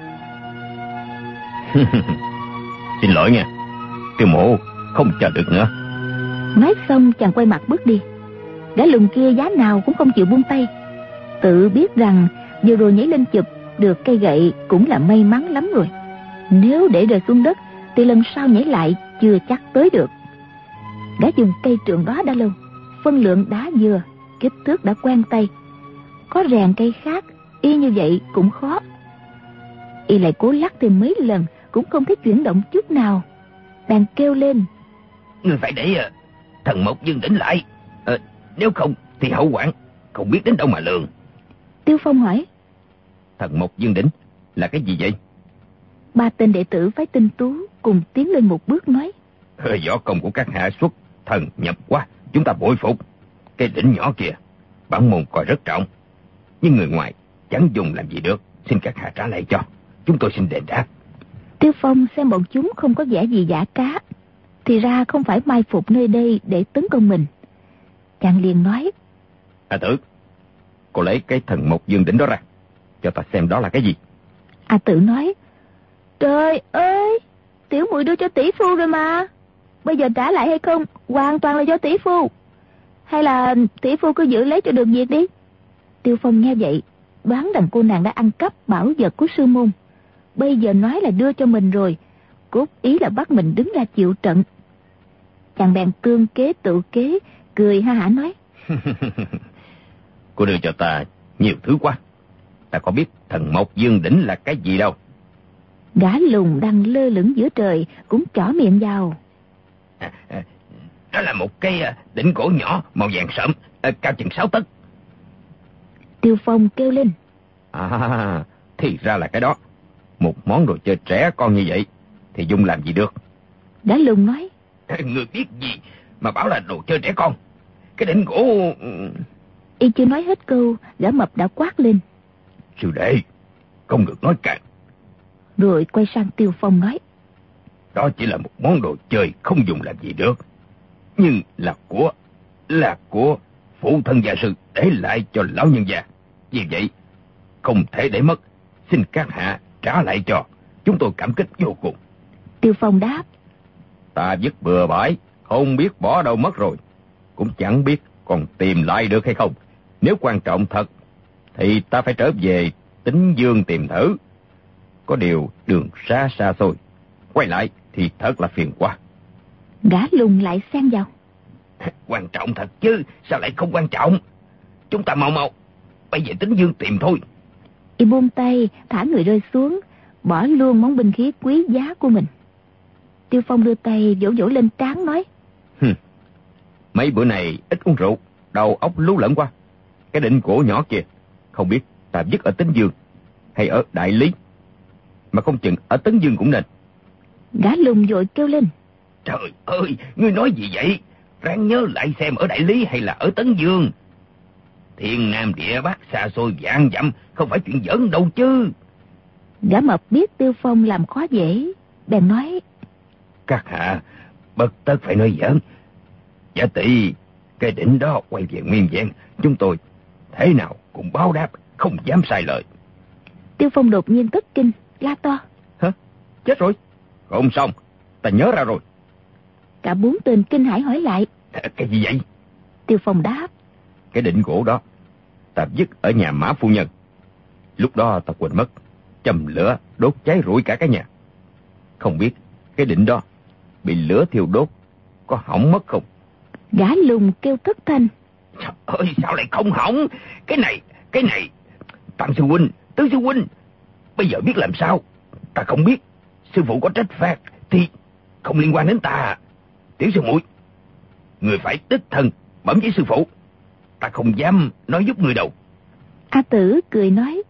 xin lỗi nha, Tiêu mộ không chờ được nữa. Nói xong chàng quay mặt bước đi. Gã Lùng kia giá nào cũng không chịu buông tay, tự biết rằng vừa rồi nhảy lên chụp được cây gậy cũng là may mắn lắm rồi. Nếu để rơi xuống đất thì lần sau nhảy lại chưa chắc tới được. Gã dùng cây trượng đó đã lâu, phân lượng đá dừa, kích thước đã quen tay. Có rèn cây khác y như vậy cũng khó. Y lại cố lắc thêm mấy lần cũng không thấy chuyển động chút nào. Đang kêu lên, Người phải để thần Mộc Dương Đỉnh lại, nếu không thì hậu quản không biết đến đâu mà lường. Tiêu Phong hỏi, Thần Mộc Dương Đỉnh là cái gì vậy? 3 tên đệ tử phái Tinh Tú cùng tiến lên một bước nói, Võ công của các hạ xuất thần nhập quá, chúng ta bội phục. Cái đỉnh nhỏ kia bản môn coi rất trọng, nhưng người ngoài chẳng dùng làm gì được, xin các hạ trả lại cho, chúng tôi xin đền đáp. Tiêu Phong xem bọn chúng không có vẻ gì giả trá, thì ra không phải mai phục nơi đây để tấn công mình. Chàng liền nói, A Tử, cô lấy cái thần Mộc Dương Đỉnh đó ra, cho ta xem đó là cái gì. A Tử nói, trời ơi, tiểu muội đưa cho tỷ phu rồi mà, bây giờ trả lại hay không hoàn toàn là do tỷ phu, hay là tỷ phu cứ giữ lấy cho được việc đi. Tiêu Phong nghe vậy đoán rằng cô nàng đã ăn cắp bảo vật của sư môn, bây giờ nói là đưa cho mình rồi, cốt ý là bắt mình đứng ra chịu trận. Chàng bèn tương kế tự kế, cười ha hả nói, Cô đưa cho ta nhiều thứ quá, ta có biết thần Mộc Dương Đỉnh là cái gì đâu. Gã Lùng đang lơ lửng giữa trời cũng chỏ miệng vào, Đó là một cái đỉnh cổ nhỏ màu vàng sẫm, cao chừng 6 tấc. Tiêu Phong kêu lên, Thì ra là cái đó. Một món đồ chơi trẻ con như vậy thì dùng làm gì được? Gã Lùng nói, Người biết gì mà bảo là đồ chơi trẻ con? Cái đỉnh gỗ... Y chưa nói hết câu, gã mập đã quát lên, Sư đệ, không được nói cạn. rồi quay sang Tiêu Phong nói, Đó chỉ là một món đồ chơi không dùng làm gì được, nhưng là của phụ thân gia sư để lại cho lão nhân gia. Vì vậy không thể để mất, xin các hạ trả lại cho, chúng tôi cảm kích vô cùng. Tiêu Phong đáp, Ta vứt bừa bãi, không biết bỏ đâu mất rồi, cũng chẳng biết còn tìm lại được hay không. Nếu quan trọng thật thì ta phải trở về Tính Dương tìm thử. Có điều đường xa xa xôi, quay lại thì thật là phiền quá. Gã Lùng lại xen vào, Quan trọng thật chứ, sao lại không quan trọng? Chúng ta mau bây giờ Tính Dương tìm thôi. Y buông tay thả người rơi xuống, bỏ luôn món binh khí quý giá của mình. Tiêu Phong đưa tay vỗ vỗ lên trán nói, Mấy bữa này ít uống rượu, đầu óc lú lẫn quá. Cái đỉnh cổ nhỏ kia không biết ta vứt ở Tính Dương hay ở Đại Lý, mà không chừng ở Tấn Dương cũng nên. Gã Lùng vội kêu lên, Trời ơi, ngươi nói gì vậy? Ráng nhớ lại xem ở Đại Lý hay là ở Tấn Dương. Thiên Nam địa Bắc xa xôi vạn dặm, không phải chuyện giỡn đâu chứ. Gã mập biết Tiêu Phong làm khó dễ, bèn nói: Các hạ bất tất phải nói giỡn. Giả tỷ cái đỉnh đó quay về nguyên vẹn, chúng tôi thế nào cũng báo đáp, không dám sai lời. Tiêu Phong đột nhiên thất kinh, la to: Hả? Chết rồi. Không xong, ta nhớ ra rồi. Cả bốn tên kinh hãi hỏi lại: Cái gì vậy? Tiêu Phong đáp: Cái đỉnh gỗ đó ta vứt ở nhà Mã phu nhân. Lúc đó ta quên mất, châm lửa đốt cháy rụi cả cái nhà. Không biết cái đỉnh đó bị lửa thiêu đốt có hỏng mất không? Gã Lùng kêu thất thanh: Trời ơi, sao lại không hỏng? Cái này Tam sư huynh, Tứ sư huynh, bây giờ biết làm sao? Ta không biết. Sư phụ có trách phạt thì không liên quan đến ta. Tiểu sư muội, người phải đích thân bẩm với sư phụ. Ta không dám nói giúp người đâu. A Tử cười nói: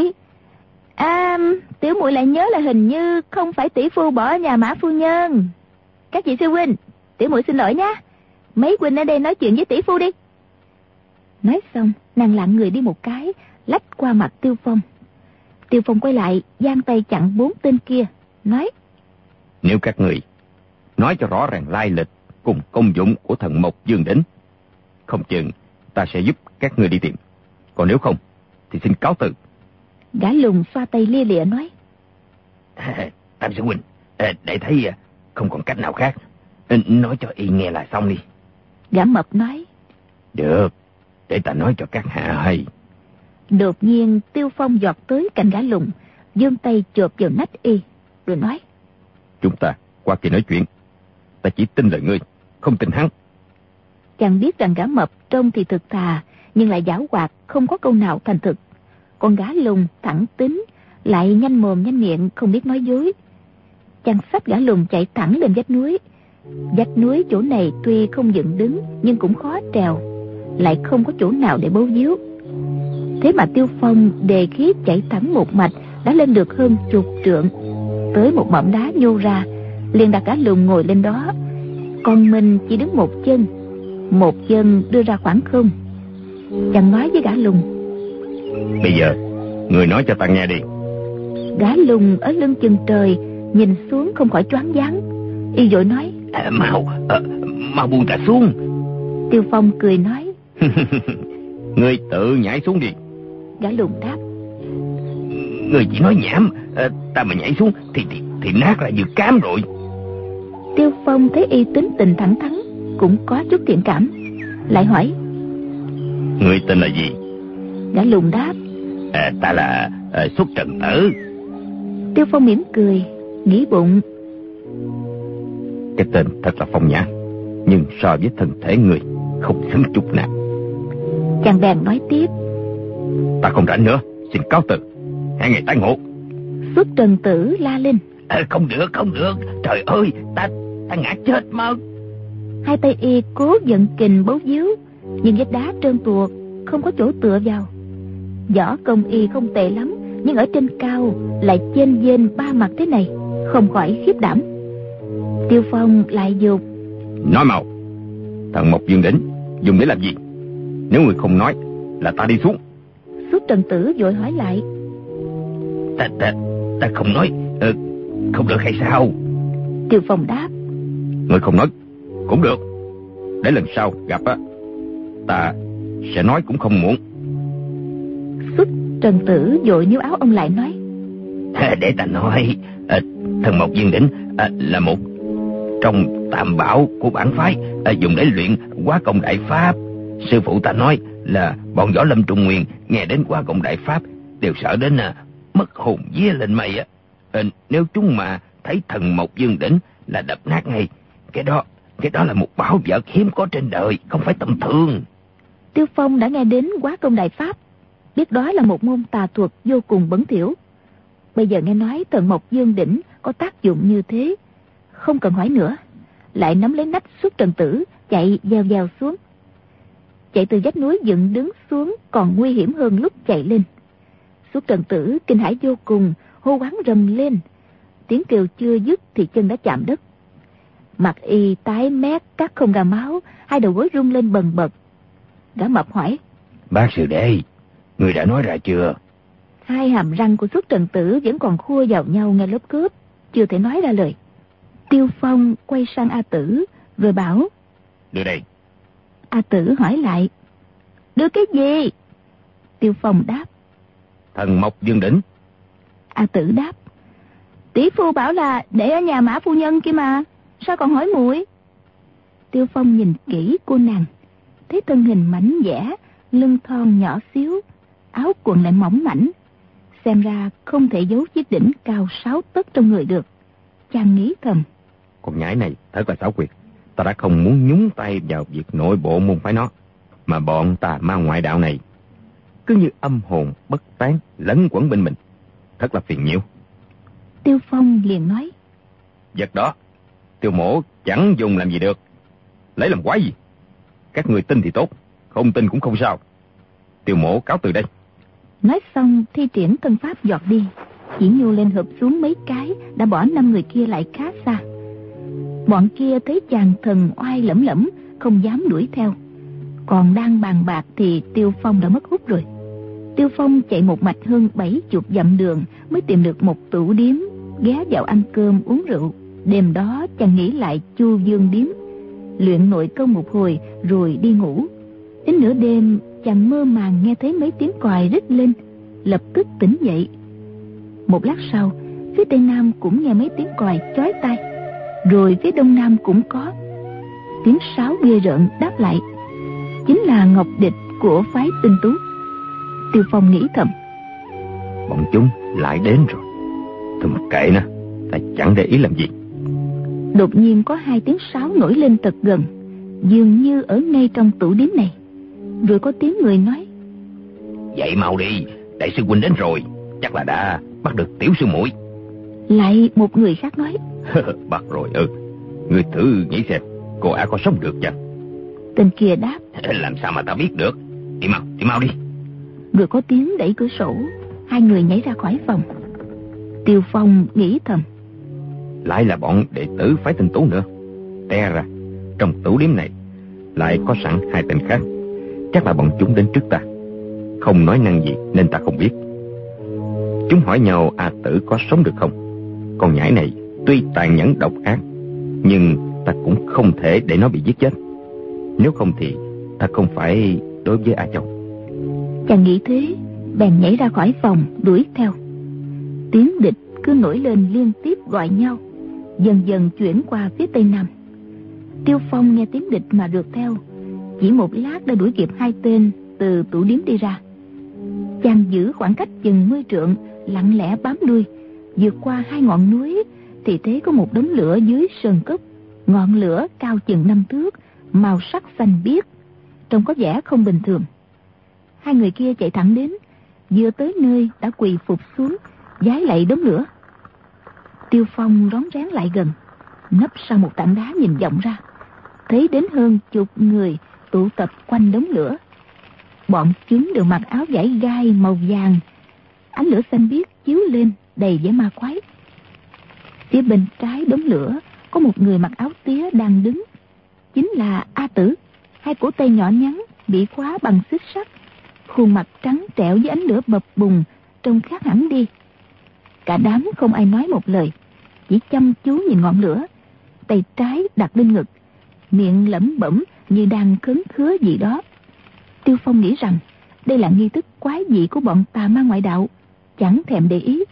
tiểu muội lại nhớ là hình như không phải tỷ phu bỏ ở nhà Mã phu nhân. Các vị sư huynh, tiểu muội xin lỗi nhá. Mấy huynh ở đây nói chuyện với tỷ phu đi. Nói xong, nàng lặng người đi một cái, lách qua mặt Tiêu Phong. Tiêu Phong quay lại, giang tay chặn bốn tên kia, nói: Nếu các người nói cho rõ ràng lai lịch cùng công dụng của thần Mộc Dương Đỉnh, không chừng ta sẽ giúp các người đi tìm. Còn nếu không thì xin cáo từ. Gã Lùng xoa tay lia lịa nói: Tam sư huynh, để thấy không còn cách nào khác, nói cho y nghe là xong đi. Gã Mập nói: Được, để ta nói cho các hạ hay. Đột nhiên Tiêu Phong giọt tới cạnh gã Lùng, giương tay chộp vào nách y, rồi nói: Chúng ta qua kỳ nói chuyện. Ta chỉ tin lời ngươi, không tin hắn. Chàng biết rằng gã Mập trông thì thực thà, nhưng lại giảo hoạt, không có câu nào thành thực. Còn gã Lùng thẳng tính, lại nhanh mồm nhanh miệng, không biết nói dối. Chàng xách gã Lùng chạy thẳng lên vách núi. Vách núi chỗ này tuy không dựng đứng, nhưng cũng khó trèo, lại không có chỗ nào để bấu víu. Thế mà Tiêu Phong đề khí chạy thẳng một mạch, đã lên được hơn chục trượng. Tới một mỏm đá nhô ra, liền đặt gã Lùng ngồi lên đó, còn mình chỉ đứng một chân đưa ra khoảng không. Chàng nói với gã Lùng: Bây giờ người nói cho ta nghe đi. Gã Lùng ở lưng chừng trời, nhìn xuống không khỏi choáng váng. Y vội nói: Mau buông ta xuống. Tiêu Phong cười nói: Ngươi tự nhảy xuống đi. Gã Lùng đáp: Ngươi chỉ nói nhảm, ta mà nhảy xuống thì nát là vừa cám rồi. Tiêu Phong thấy y tính tình thẳng thắn, cũng có chút thiện cảm, lại hỏi: Ngươi tên là gì? Gã Lùng đáp: Ta là Xuất Trần Tử. Tiêu Phong mỉm cười, nghĩ bụng: Cái tên thật là phong nhã, nhưng so với thân thể người không xứng chút nào. Chàng bèn nói tiếp: Ta không rảnh nữa, xin cáo từ, hẹn ngày tái ngộ. Xuất Trần Tử la lên: Không được, trời ơi, ta ngã chết mất. Hai tay y cố vận kình bấu víu, nhưng vách đá trơn tuột, không có chỗ tựa vào. Võ công y không tệ lắm, nhưng ở trên cao lại chênh vênh ba mặt thế này, không khỏi khiếp đảm. Tiêu Phong lại dục: Nói mau, thần Mộc Dương Đỉnh dùng để làm gì? Nếu người không nói là ta đi xuống. Xuất Trần Tử vội hỏi lại: Ta không nói, không được hay sao? Tiêu Phong đáp: Người không nói cũng được, để lần sau gặp ta sẽ nói cũng không muộn. Xuất Trần Tử vội níu áo ông lại nói: Để ta nói, thần Mộc Dương Đỉnh là một trong tam bảo của bản phái, dùng để luyện Hóa Công Đại Pháp. Sư phụ ta nói là bọn võ lâm Trung Nguyên nghe đến Hóa Công Đại Pháp đều sợ đến mất hồn vía lên mây á. Nếu chúng mà thấy thần Mộc Dương Đỉnh là đập nát ngay. Cái đó là một bảo vật hiếm có trên đời, không phải tầm thường. Tiêu Phong đã nghe đến Hóa Công Đại Pháp, biết đó là một môn tà thuật vô cùng bẩn thỉu. Bây giờ nghe nói thần Mộc Dương Đỉnh có tác dụng như thế, không cần hỏi nữa, lại nắm lấy nách Xuất Trần Tử chạy vèo xuống. Chạy từ vách núi dựng đứng xuống còn nguy hiểm hơn lúc chạy lên. Xuất Trần Tử kinh hãi vô cùng, hô hoáng rầm lên. Tiếng kêu chưa dứt thì chân đã chạm đất. Mặt y tái mét, cắt không ra máu, hai đầu gối rung lên bần bật. Gã Mập hỏi: Bác sư đệ, người đã nói ra chưa? Hai hàm răng của Xuất Trần Tử vẫn còn khua vào nhau nghe lớp cướp, chưa thể nói ra lời. Tiêu Phong quay sang A Tử rồi bảo: Đưa đây. A Tử hỏi lại: Đưa cái gì? Tiêu Phong đáp: Thần mộc dương đỉnh. A Tử đáp: Tỷ phu bảo là để ở nhà Mã phu nhân kia mà, sao còn hỏi muội? Tiêu Phong nhìn kỹ cô nàng, thấy thân hình mảnh dẻ, lưng thon nhỏ xíu, áo quần lại mỏng mảnh, xem ra không thể giấu chiếc đỉnh cao 6 tấc trong người được. Chàng nghĩ thầm: Con nhãi này thật là xảo quyệt. Ta đã không muốn nhúng tay vào việc nội bộ môn phái nó, mà bọn tà ma ngoại đạo này cứ như âm hồn bất tán lẫn quẩn bên mình, thật là phiền nhiễu. Tiêu Phong liền nói: Vật đó Tiêu mổ chẳng dùng làm gì được, lấy làm quái gì? Các người tin thì tốt, không tin cũng không sao. Tiêu mổ cáo từ đây. Nói xong thi triển thân pháp giọt đi, chỉ nhô lên hợp xuống mấy cái đã bỏ 5 người kia lại khá xa. Bọn kia thấy chàng thần oai lẫm lẫm, không dám đuổi theo. Còn đang bàn bạc thì Tiêu Phong đã mất hút rồi. Tiêu Phong chạy một mạch hơn 70 dặm đường mới tìm được một tửu điếm, ghé vào ăn cơm uống rượu. Đêm đó chàng nghỉ lại Chu Dương điếm, luyện nội công một hồi rồi đi ngủ. Đến nửa đêm chàng mơ màng nghe thấy mấy tiếng còi rít lên, lập tức tỉnh dậy. Một lát sau, phía tây nam cũng nghe mấy tiếng còi chói tai, rồi phía đông nam cũng có tiếng sáo ghê rợn đáp lại. Chính là Ngọc Địch của phái Tinh Tú. Tiêu Phong nghĩ thầm: Bọn chúng lại đến rồi. Thôi mặc kệ nó, ta chẳng để ý làm gì. Đột nhiên có 2 tiếng sáo nổi lên thật gần, dường như ở ngay trong tủ điếm này. Rồi có tiếng người nói: Dậy mau đi, đại sư huynh đến rồi, chắc là đã bắt được tiểu sư muội. Lại một người khác nói: Bắt rồi. Ngươi thử nghĩ xem, cô ả có sống được chăng? Tên kia đáp: Làm sao mà ta biết được? Đi mau đi. Rồi có tiếng đẩy cửa sổ, 2 người nhảy ra khỏi phòng. Tiêu Phong nghĩ thầm: Lại là bọn đệ tử phái Tinh Tú nữa. Té ra trong tủ điếm này lại có sẵn 2 tên khác, chắc là bọn chúng đến trước ta. Không nói năng gì nên ta không biết. Chúng hỏi nhau A Tử có sống được không. Con nhãi này tuy tàn nhẫn độc ác, nhưng ta cũng không thể để nó bị giết chết. Nếu không thì ta không phải đối với A Châu. Chàng nghĩ thế, bèn nhảy ra khỏi phòng đuổi theo. Tiếng địch cứ nổi lên liên tiếp gọi nhau, dần dần chuyển qua phía tây nam. Tiêu Phong nghe tiếng địch mà rượt theo, chỉ một lát đã đuổi kịp 2 tên từ tủ điếm đi ra. Chàng giữ khoảng cách chừng 10 trượng, lặng lẽ bám đuôi. Vượt qua 2 ngọn núi thì thấy có một đống lửa dưới sơn cốc. Ngọn lửa cao chừng 5 thước, màu sắc xanh biếc, trông có vẻ không bình thường. 2 người kia chạy thẳng đến, vừa tới nơi đã quỳ phục xuống vái lạy đống lửa. Tiêu Phong rón rén lại gần, nấp sau một tảng đá nhìn vọng ra, thấy đến hơn 10 người tụ tập quanh đống lửa. Bọn chúng đều mặc áo vải gai màu vàng, ánh lửa xanh biếc chiếu lên đầy vẻ ma quái. Phía bên trái đống lửa có một người mặc áo tía đang đứng, chính là A Tử. 2 cổ tay nhỏ nhắn bị khóa bằng xích sắt, khuôn mặt trắng trẻo với ánh lửa bập bùng, trông khác hẳn đi. Cả đám không ai nói một lời, chỉ chăm chú nhìn ngọn lửa, tay trái đặt lên ngực, miệng lẩm bẩm như đang khấn khứa gì đó. Tiêu Phong nghĩ rằng đây là nghi thức quái dị của bọn tà ma ngoại đạo, chẳng thèm để ý.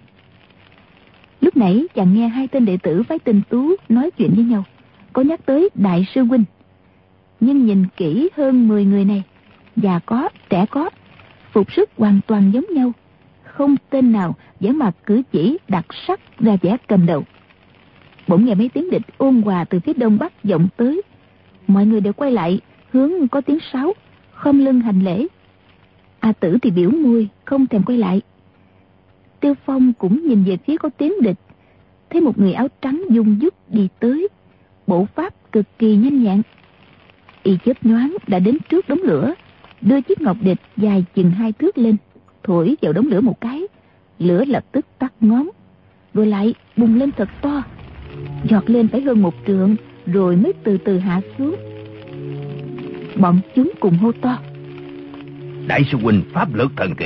Lúc nãy chàng nghe 2 tên đệ tử phái Tinh Tú nói chuyện với nhau, có nhắc tới đại sư huynh. Nhưng nhìn kỹ hơn 10 người này, già có, trẻ có, phục sức hoàn toàn giống nhau, không tên nào vẻ mặt cử chỉ đặc sắc ra vẻ cầm đầu. Bỗng nghe mấy tiếng địch ôn hòa từ phía đông bắc vọng tới. Mọi người đều quay lại hướng có tiếng sáo, khom lưng hành lễ. A Tử thì biểu môi không thèm quay lại. Tiêu Phong cũng nhìn về phía có tiếng địch, thấy một người áo trắng dung dúc đi tới, bộ pháp cực kỳ nhanh nhẹn. Y chớp nhoáng đã đến trước đống lửa, đưa chiếc ngọc địch dài chừng 2 thước lên, thổi vào đống lửa một cái, lửa lập tức tắt ngóm, rồi lại bùng lên thật to, giọt lên phải hơn 1 trượng, rồi mới từ từ hạ xuống. Bọn chúng cùng hô to: Đại sư huynh pháp lực thần kỳ,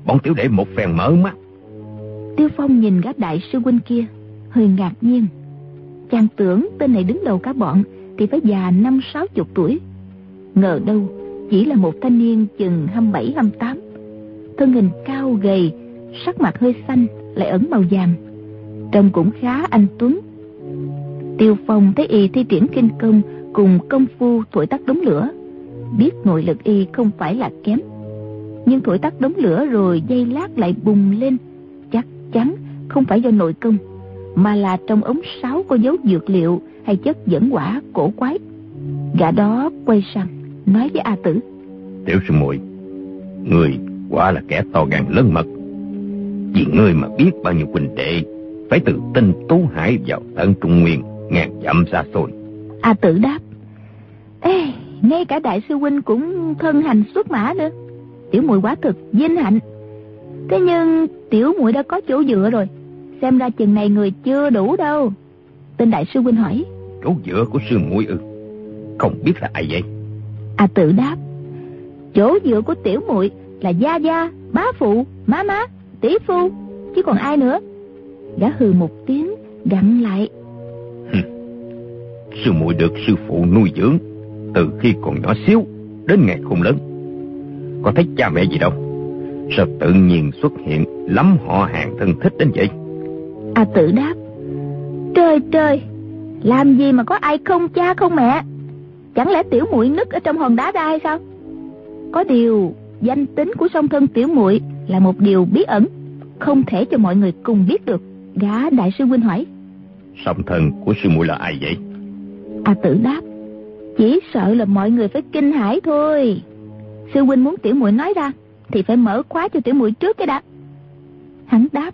bọn tiểu đệ một phen mở mắt. Tiêu Phong nhìn gã đại sư huynh kia, hơi ngạc nhiên. Chàng tưởng tên này đứng đầu cả bọn thì phải già 50-60 tuổi. Ngờ đâu chỉ là một thanh niên chừng 27-28. Thân hình cao gầy, sắc mặt hơi xanh, lại ẩn màu vàng, trông cũng khá anh tuấn. Tiêu Phong thấy y thi triển kinh công cùng công phu thổi tắt đống lửa, biết nội lực y không phải là kém. Nhưng thổi tắt đống lửa rồi giây lát lại bùng lên, chắc chắn không phải do nội công, mà là trong ống sáo có dấu dược liệu hay chất dẫn hỏa cổ quái. Gã đó quay sang nói với A Tử: Tiểu sư muội, người quả là kẻ to gan lớn mật. Vì ngươi mà biết bao nhiêu huynh đệ phải từ Tinh Tú Hải vào tận Trung Nguyên ngàn dặm xa xôi. A Tử đáp: Ê, ngay cả đại sư huynh cũng thân hành xuất mã nữa. Tiểu muội quả thực vinh hạnh. Thế nhưng tiểu muội đã có chỗ dựa rồi, xem ra chừng này người chưa đủ đâu. Tên đại sư huynh hỏi: Chỗ dựa của sư muội ư? Không biết là ai vậy? A Tử đáp: Chỗ dựa của tiểu muội là gia gia, bá phụ, má má, tỷ phu, chứ còn ai nữa. Gã hừ một tiếng, gặn lại: Sư muội được sư phụ nuôi dưỡng từ khi còn nhỏ xíu đến ngày khôn lớn. Có thấy cha mẹ gì đâu, sao tự nhiên xuất hiện lắm họ hàng thân thích đến vậy? A Tử đáp: Trời trời, làm gì mà có ai không cha không mẹ? Chẳng lẽ tiểu muội nứt ở trong hòn đá ra hay sao? Có điều danh tính của song thân tiểu muội là một điều bí ẩn, không thể cho mọi người cùng biết được. Gã đại sư huynh hỏi: Song thân của sư muội là ai vậy? A Tử đáp: Chỉ sợ là mọi người phải kinh hãi thôi. Sư huynh muốn tiểu muội nói ra thì phải mở khóa cho tiểu muội trước cái đã. Hắn đáp: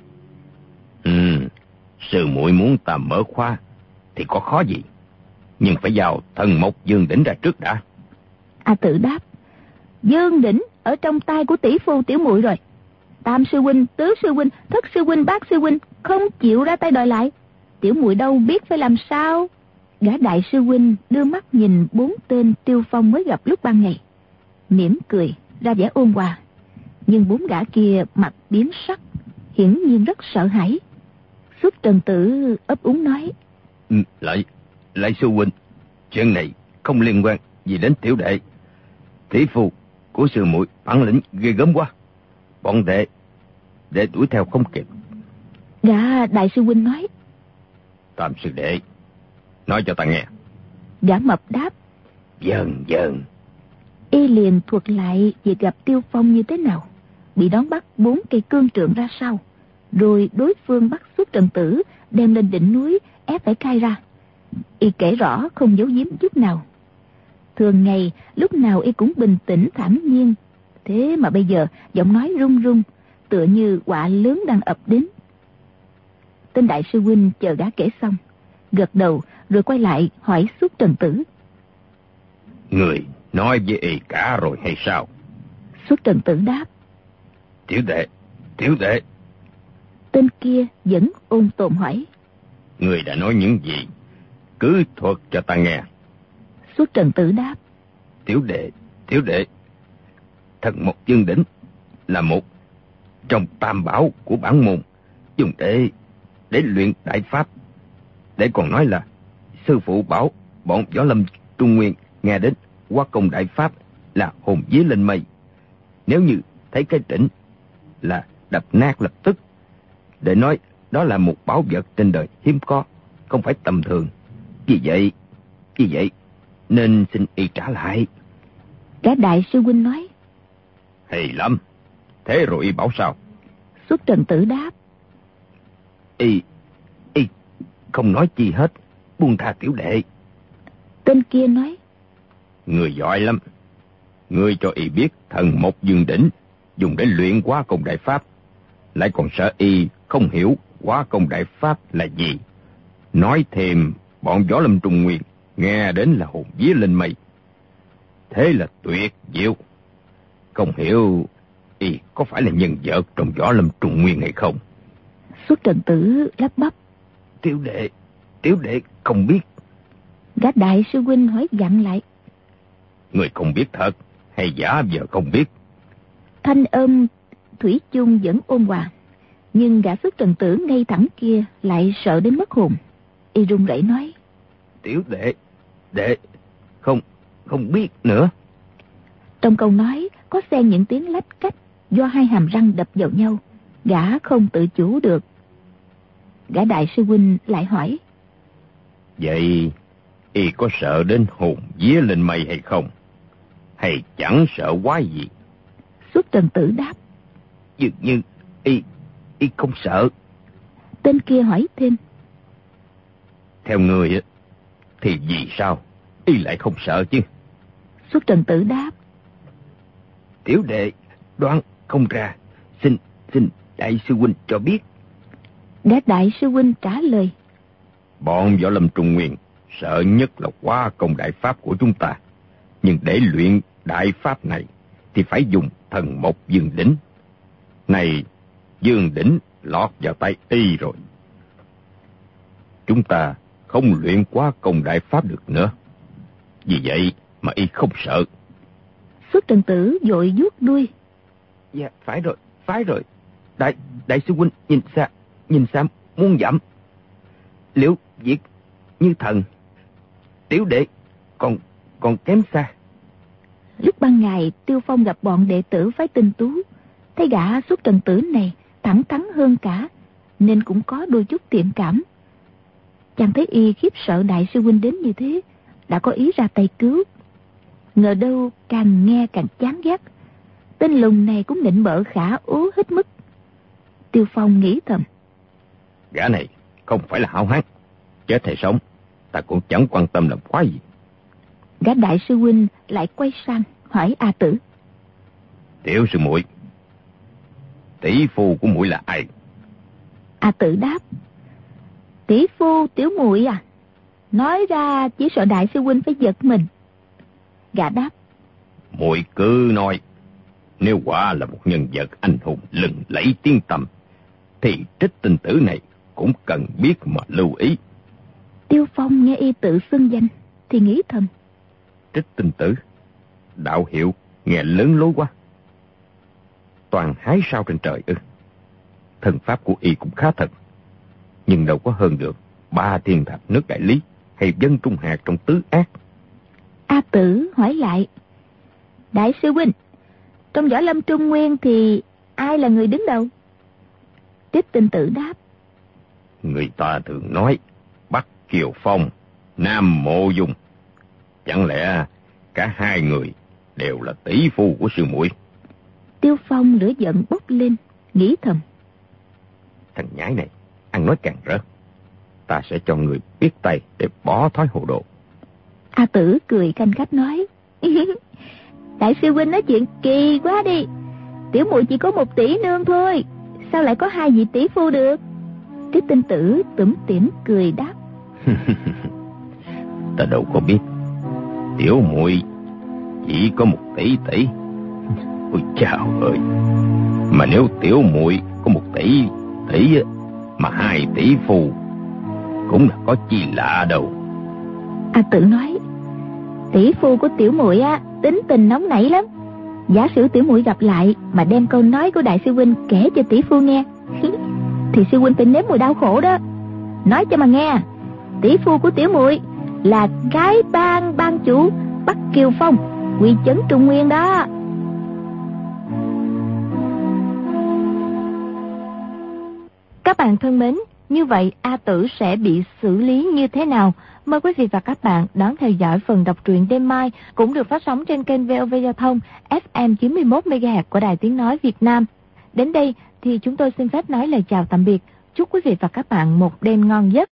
Sư muội muốn ta mở khóa thì có khó gì, nhưng phải vào thần mộc dương đỉnh ra trước đã. A Tử đáp: Dương đỉnh ở trong tay của tỷ phu tiểu muội rồi. Tam sư huynh, tứ sư huynh, thất sư huynh, bát sư huynh không chịu ra tay đòi lại, tiểu muội đâu biết phải làm sao. Gã đại sư huynh đưa mắt nhìn 4 tên Tiêu Phong mới gặp lúc ban ngày, mỉm cười ra vẻ ôn hòa. Nhưng 4 gã kia mặt biến sắc, hiển nhiên rất sợ hãi. Xuất Trần Tử ấp úng nói: Lại sư huynh, chuyện này không liên quan gì đến tiểu đệ. Tỷ phu của sư muội bản lĩnh ghê gớm quá, bọn đệ đuổi theo không kịp. Gã đại sư huynh nói: Tam sư đệ, nói cho ta nghe. Gã mập đáp: Dần. Y liền thuật lại việc gặp Tiêu Phong như thế nào, bị đón bắt 4 cây cương trượng ra sao, rồi đối phương bắt Xuất Trần Tử đem lên đỉnh núi ép phải khai ra. Y kể rõ không giấu giếm chút nào. Thường ngày lúc nào y cũng bình tĩnh thản nhiên, thế mà bây giờ giọng nói run run, tựa như họa lớn đang ập đến. Tên đại sư huynh chờ gã kể xong, gật đầu rồi quay lại hỏi Xuất Trần Tử: Người nói với y cả rồi hay sao? Xuất Trần Tử đáp: Tiểu đệ. Tên kia vẫn ôn tồn hỏi: Người đã nói những gì? Cứ thuật cho ta nghe. Xuất Trần Tử đáp: Tiểu đệ, Thần Mộc Dương Đỉnh là một trong tam bảo của bản môn, dùng để luyện đại pháp. Để còn nói là sư phụ bảo bọn võ lâm Trung Nguyên nghe đến hóa công đại pháp là hồn vía lên mây. Nếu như thấy cái đỉnh là đập nát lập tức, để nói đó là một bảo vật trên đời hiếm có, không phải tầm thường. Vì vậy nên xin y trả lại. Cả đại sư huynh nói: Hay lắm. Thế rồi y bảo sao? Xuất Trần Tử đáp: Y không nói chi hết, buông tha tiểu đệ. Tên kia nói: Người giỏi lắm. Người cho y biết Thần Mộc Dương Đỉnh dùng để luyện hóa công đại pháp, lại còn sợ y không hiểu hóa công đại pháp là gì. Nói thêm bọn võ lâm Trung Nguyên nghe đến là hồn vía lên mây. Thế là tuyệt diệu. Không hiểu y có phải là nhân vật trong võ lâm Trung Nguyên hay không? Xuất Trần Tử lắp bắp: Tiểu đệ không biết. Gã đại sư huynh hỏi gặn lại: Người không biết thật hay giả vờ không biết? Thanh âm thủy chung vẫn ôn hòa, nhưng gã xuất trần tử ngay thẳng kia lại sợ đến mất hồn. Y run rẩy nói: Tiểu đệ không biết nữa. Trong câu nói có xen những tiếng lách cách do hai hàm răng đập vào nhau, gã không tự chủ được. Gã đại sư huynh lại hỏi: Vậy y có sợ đến hồn vía lên mây hay không? Hay chẳng sợ quái gì? Xuất trần tử đáp: Dường như y không sợ. Tên kia hỏi thêm: Theo người thì vì sao y lại không sợ chứ? Xuất trần tử đáp: Tiểu đệ đoán không ra, xin đại sư huynh cho biết. Gã đại sư huynh trả lời: Bọn võ lâm Trung Nguyên sợ nhất là hóa công đại pháp của chúng ta, nhưng để luyện đại pháp này thì phải dùng thần mộc dương đỉnh. Này, dương đỉnh lọt vào tay y rồi, chúng ta không luyện hóa công đại pháp được nữa. Vì vậy mà y không sợ. Xuất trần tử vội vuốt đuôi: Dạ, phải rồi. Đại sư huynh nhìn xa muôn dặm, liễu việc như thần, tiểu đệ còn kém xa. Lúc ban ngày Tiêu Phong gặp bọn đệ tử phái Tinh Tú, thấy gã xuất trần tử này thẳng thắn hơn cả, nên cũng có đôi chút thiện cảm. Chàng thấy y khiếp sợ đại sư huynh đến như thế, đã có ý ra tay cứu. Ngờ đâu càng nghe càng chán ghét, tên lùng này cũng nịnh bợ khả ố hết mức. Tiêu Phong nghĩ thầm: Gã này không phải là hảo hán, chết hay sống ta cũng chẳng quan tâm làm quá gì. Gã đại sư huynh lại quay sang hỏi A Tử: Tiểu sư muội, tỷ phu của muội là ai? A Tử đáp: Tỷ phu tiểu muội à? Nói ra chỉ sợ đại sư huynh phải giật mình. Gã đáp: Muội cứ nói, nếu quả là một nhân vật anh hùng lừng lẫy tiếng tăm, thì Trích Tinh Tử này cũng cần biết mà lưu ý. Tiêu Phong nghe y tự xưng danh thì nghĩ thầm: Trích Tinh Tử, đạo hiệu nghe lớn lối quá. Toàn hái sao trên trời ư? Thần pháp của y cũng khá thật, nhưng đâu có hơn được 3 thiên thạch nước Đại Lý hay Vân Trung Hạc trong Tứ Ác. A Tử hỏi lại: Đại sư huynh, trong võ lâm Trung Nguyên thì ai là người đứng đầu? Trích Tinh Tử đáp: Người ta thường nói Bắc Kiều Phong, Nam Mộ Dung. Chẳng lẽ cả hai người đều là tỷ phu của sư muội? Tiêu Phong lửa giận bốc lên, nghĩ thầm: Thằng nhái này ăn nói càng rỡ, ta sẽ cho người biết tay để bỏ thói hồ đồ. A Tử cười khanh khách nói: Đại sư huynh nói chuyện kỳ quá đi. Tiểu muội chỉ có 1 tỷ nương thôi, sao lại có 2 vị tỷ phu được? Trích Tinh Tử tủm tỉm cười đáp: Ta đâu có biết, tiểu muội chỉ có 1 tỷ. Ôi chao ơi, mà nếu tiểu muội có 1 tỷ mà 2 tỷ phu cũng là có chi lạ đâu. A Tử nói: Tỷ phu của tiểu muội á tính tình nóng nảy lắm. Giả sử tiểu muội gặp lại mà đem câu nói của đại sư huynh kể cho tỷ phu nghe thì sư huynh phải nếm mùi đau khổ đó. Nói cho mà nghe, tỷ phu của tiểu muội là cái ban chủ Bắc Kiều Phong, uy chấn Trung Nguyên đó. Các bạn thân mến, như vậy A Tử sẽ bị xử lý như thế nào? Mời quý vị và các bạn đón theo dõi phần đọc truyện đêm mai, cũng được phát sóng trên kênh VOV Giao thông FM 91 MHz của Đài Tiếng nói Việt Nam. Đến đây thì chúng tôi xin phép nói lời chào tạm biệt. Chúc quý vị và các bạn một đêm ngon giấc.